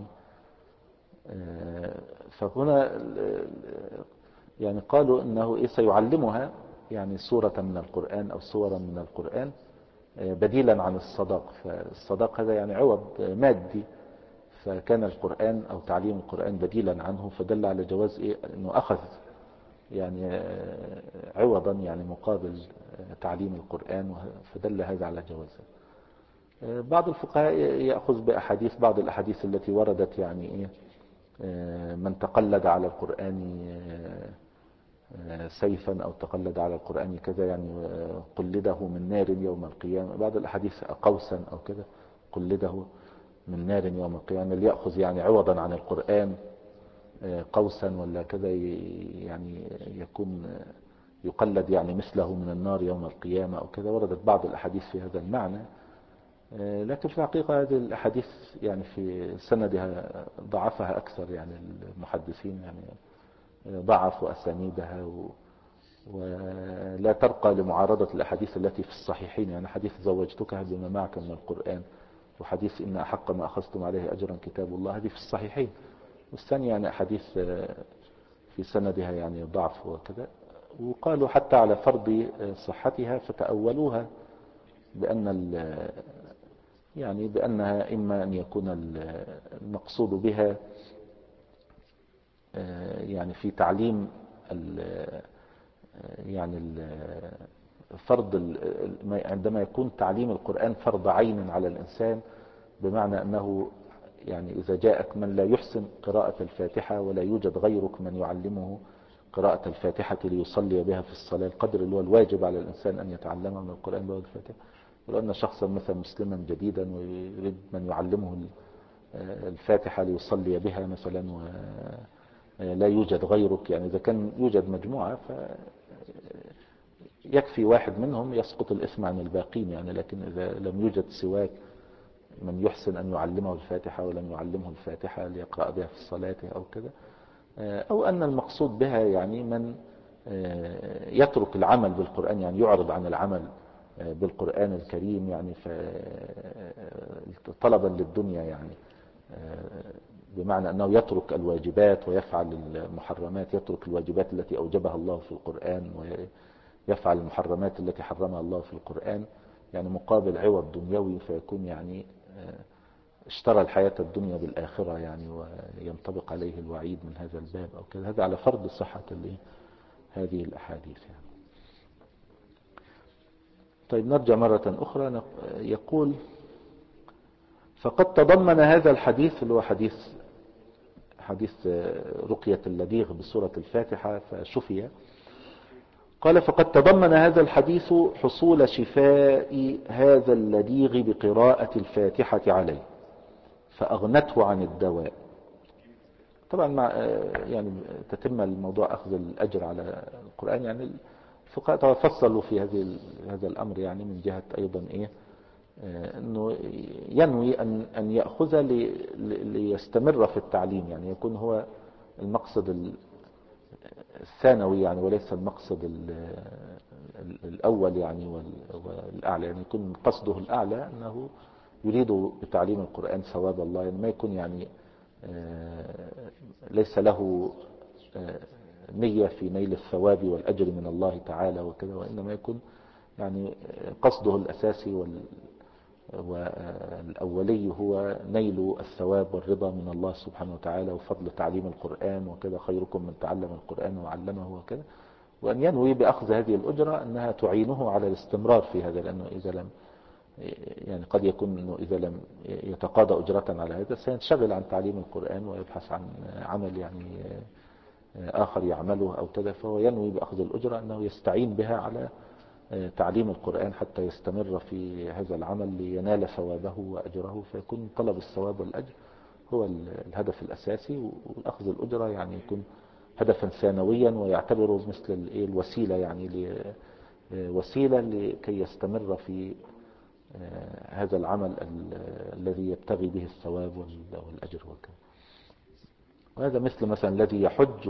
فهنا يعني قالوا انه إيه سيعلمها يعني سورة من القرآن او سورة من القرآن بديلا عن الصداق. فالصداق هذا يعني عوض مادي، فكان القرآن او تعليم القرآن بديلا عنه، فدل على جواز إيه انه اخذ يعني عوضا يعني مقابل تعليم القرآن، فدل هذا على جوازه. بعض الفقهاء يأخذ بأحاديث بعض الأحاديث التي وردت يعني إيه من تقلد على القرآن سيفا أو تقلد على القرآن كذا يعني قلده من نار يوم القيامة. بعض الأحاديث قوسا أو كذا قلده من نار يوم القيامة، اللي يأخذ يعني عوضا عن القرآن قوسا ولا كذا يعني يكون يقلد يعني مثله من النار يوم القيامة أو كذا. وردت بعض الأحاديث في هذا المعنى، لكن في الحقيقة هذه الأحاديث يعني في سندها ضعفها أكثر يعني المحدثين، يعني ضعفوا أسانيدها و ولا ترقى لمعارضة الأحاديث التي في الصحيحين، يعني حديث زوجتك بما معك من القرآن، وحديث إن أحق ما أخذتم عليه أجرا كتاب الله، هذه في الصحيحين. والثانية يعني أحاديث في سندها يعني ضعف وكذا، وقالوا حتى على فرض صحتها فتأولوها بأن يعني بأنها إما أن يكون المقصود بها يعني في تعليم يعني فرض عندما يكون تعليم القرآن فرض عين على الإنسان، بمعنى أنه يعني إذا جاءك من لا يحسن قراءة الفاتحة ولا يوجد غيرك من يعلمه قراءة الفاتحة ليصلي بها في الصلاة القدر اللي هو الواجب على الإنسان أن يتعلمها من القرآن بها الفاتحة، ولو أن شخصا مثلا مسلما جديدا ويريد من يعلمه الفاتحة ليصلي بها مثلا ولا يوجد غيرك، يعني إذا كان يوجد مجموعة فيكفي واحد منهم يسقط الإثم عن الباقين يعني، لكن إذا لم يوجد سواك من يحسن أن يعلمه الفاتحة ولم يعلمه الفاتحة ليقرأ بها في الصلاة أو كذا، أو أن المقصود بها يعني من يترك العمل بالقرآن، يعني يعرض عن العمل بالقرآن الكريم يعني طلبا للدنيا، يعني بمعنى أنه يترك الواجبات ويفعل المحرمات، يترك الواجبات التي أوجبها الله في القرآن ويفعل المحرمات التي حرمها الله في القرآن، يعني مقابل عوض دنيوي، فيكون يعني اشترى الحياة الدنيا بالآخرة يعني، وينطبق عليه الوعيد من هذا الباب أو كذا. هذا على فرض صحة هذه الأحاديث يعني. طيب نرجع مرة أخرى، يقول فقد تضمن هذا الحديث اللي هو حديث حديث رقية اللديغ بسورة الفاتحة فشفي، قال فقد تضمن هذا الحديث حصول شفاء هذا اللديغ بقراءة الفاتحة عليه فأغنته عن الدواء. طبعا مع يعني تتم الموضوع أخذ الأجر على القرآن، يعني الفقهاء تفصلوا في هذه هذا الأمر، يعني من جهة أيضا إيه أنه ينوي أن أن يأخذ ليستمر في التعليم، يعني يكون هو المقصد الثانوي يعني وليس المقصد الأول يعني والأعلى، يعني يكون قصده الأعلى أنه يريد بتعليم القرآن ثواب الله، يعني ما يكون يعني ليس له نية في نيل الثواب والأجر من الله تعالى وكذا، وإنما يكون يعني قصده الأساسي والأولي هو نيل الثواب والرضا من الله سبحانه وتعالى وفضل تعليم القرآن وكذا، خيركم من تعلم القرآن وعلمه وكذا، وأن ينوي بأخذ هذه الأجرة أنها تعينه على الاستمرار في هذا، لأنه إذا لم يعني قد يكون أنه إذا لم يتقاضى أجرة على هذا سينشغل عن تعليم القرآن ويبحث عن عمل يعني آخر يعمله أو كذا، فهو ينوي بأخذ الأجرة أنه يستعين بها على تعليم القرآن حتى يستمر في هذا العمل لينال ثوابه وأجره، فيكون طلب الثواب والأجر هو الهدف الأساسي، وأخذ الأجرة يعني يكون هدفا ثانويا ويعتبره مثل الوسيلة، يعني وسيلة لكي يستمر في هذا العمل الذي يبتغي به الثواب والأجر وكذا. وهذا مثل مثلا الذي يحج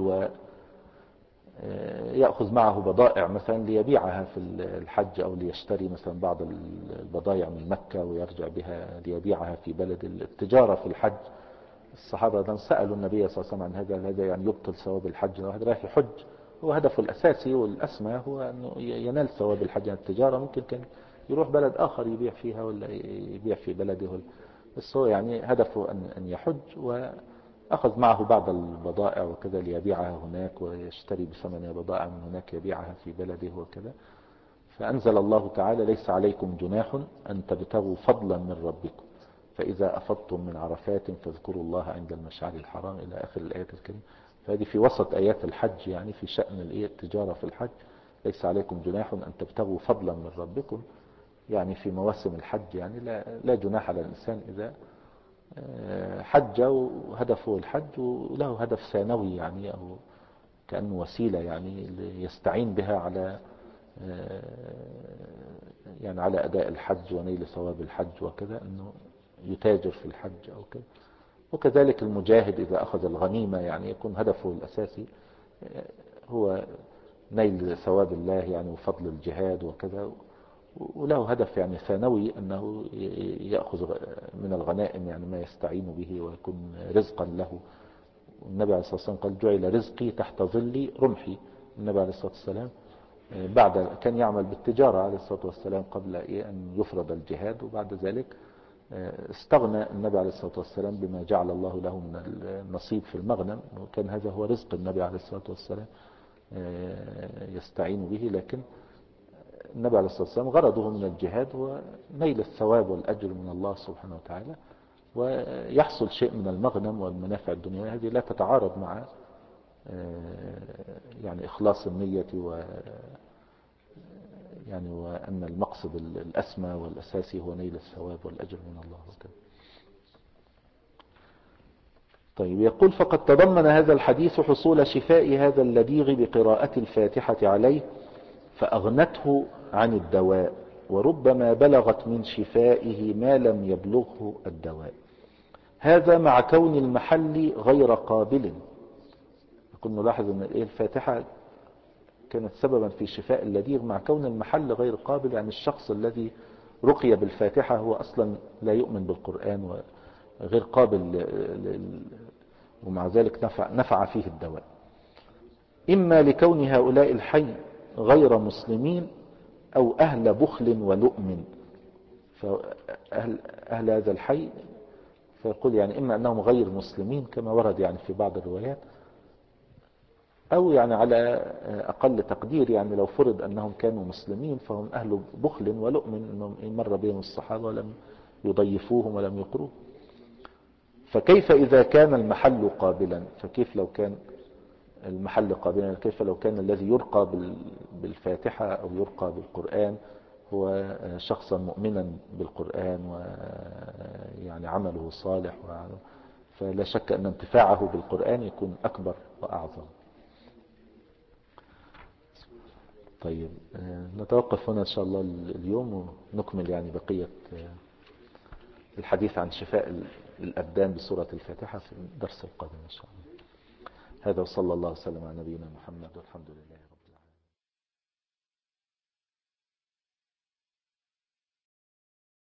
ويأخذ معه بضائع مثلا ليبيعها في الحج، أو ليشتري مثلا بعض البضائع من مكة ويرجع بها ليبيعها في بلد التجارة في الحج. الصحابة سألوا النبي صلى الله عليه وسلم عن هذا، هذا يعني يبطل ثواب الحج؟ واحد رايح يحج هو هدفه الأساسي والأسمى هو أنه ينال ثواب الحج، يعني التجارة ممكن كان يروح بلد آخر يبيع فيها ولا يبيع في بلده، بس هو يعني هدفه أن أن يحج، وأخذ معه بعض البضائع وكذا ليبيعها هناك ويشتري بثمنها بضائع من هناك يبيعها في بلده وكذا. فأنزل الله تعالى ليس عليكم جناح أن تبتغوا فضلا من ربكم فإذا أفضتم من عرفات فاذكروا الله عند المشعر الحرام إلى آخر الآيات الكريمة. فهذه في وسط آيات الحج، يعني في شأن التجارة في الحج، ليس عليكم جناح أن تبتغوا فضلا من ربكم، يعني في مواسم الحج يعني لا, لا جناح على الإنسان إذا حج وهدفه الحج وله هدف ثانوي يعني أو كأنه وسيلة يعني يستعين بها على يعني على أداء الحج ونيل ثواب الحج وكذا، أنه يتاجر في الحج أو كذا. وكذلك المجاهد إذا أخذ الغنيمة يعني يكون هدفه الأساسي هو نيل ثواب الله يعني وفضل الجهاد وكذا، وله هدف يعني ثانوي أنه يأخذ من الغنائم يعني ما يستعين به ويكون رزقا له. النبي عليه الصلاة والسلام قال جعل رزقي تحت ظل رمحي. النبي عليه الصلاة والسلام بعد كان يعمل بالتجارة عليه الصلاة والسلام قبل أن يفرض الجهاد، وبعد ذلك استغنى النبي عليه الصلاة والسلام بما جعل الله له من النصيب في المغنم، وكان هذا هو رزق النبي عليه الصلاة والسلام يستعين به. لكن النبي عليه الصلاة والسلام غرضه من الجهاد هو نيل الثواب والأجر من الله سبحانه وتعالى، ويحصل شيء من المغنم والمنافع الدنيوية هذه لا تتعارض مع يعني إخلاص النية و يعني وأن المقصد الأسمى والأساسي هو نيل الثواب والأجر من الله وكذا. طيب يقول فقد تضمن هذا الحديث حصول شفاء هذا اللديغ بقراءة الفاتحة عليه فأغنته عن الدواء، وربما بلغت من شفائه ما لم يبلغه الدواء، هذا مع كون المحل غير قابل. كنا نلاحظ أن الفاتحة كانت سببا في شفاء اللديغ مع كون المحل غير قابل، يعني الشخص الذي رقي بالفاتحة هو أصلا لا يؤمن بالقرآن وغير قابل، ومع ذلك نفع, نفع فيه الدواء، إما لكون هؤلاء الحي غير مسلمين أو أهل بخل ولؤم. فأهل أهل هذا الحي فيقول يعني إما أنهم غير مسلمين كما ورد يعني في بعض الروايات، أو يعني على أقل تقدير يعني لو فرض أنهم كانوا مسلمين فهم أهل بخل ولؤم، أنهم مر بهم الصحابة ولم يضيفوهم ولم يقروه. فكيف إذا كان المحل قابلا؟ فكيف لو كان المحل قابلا؟ كيف لو كان الذي يرقى بالفاتحة أو يرقى بالقرآن هو شخصا مؤمنا بالقرآن ويعني عمله صالح، فلا شك أن انتفاعه بالقرآن يكون أكبر وأعظم. طيب نتوقف هنا إن شاء الله اليوم، ونكمل يعني بقية الحديث عن شفاء الأبدان بسورة الفاتحة في الدرس القادم إن شاء الله. هذا وصلى الله وسلم على نبينا محمد والحمد لله.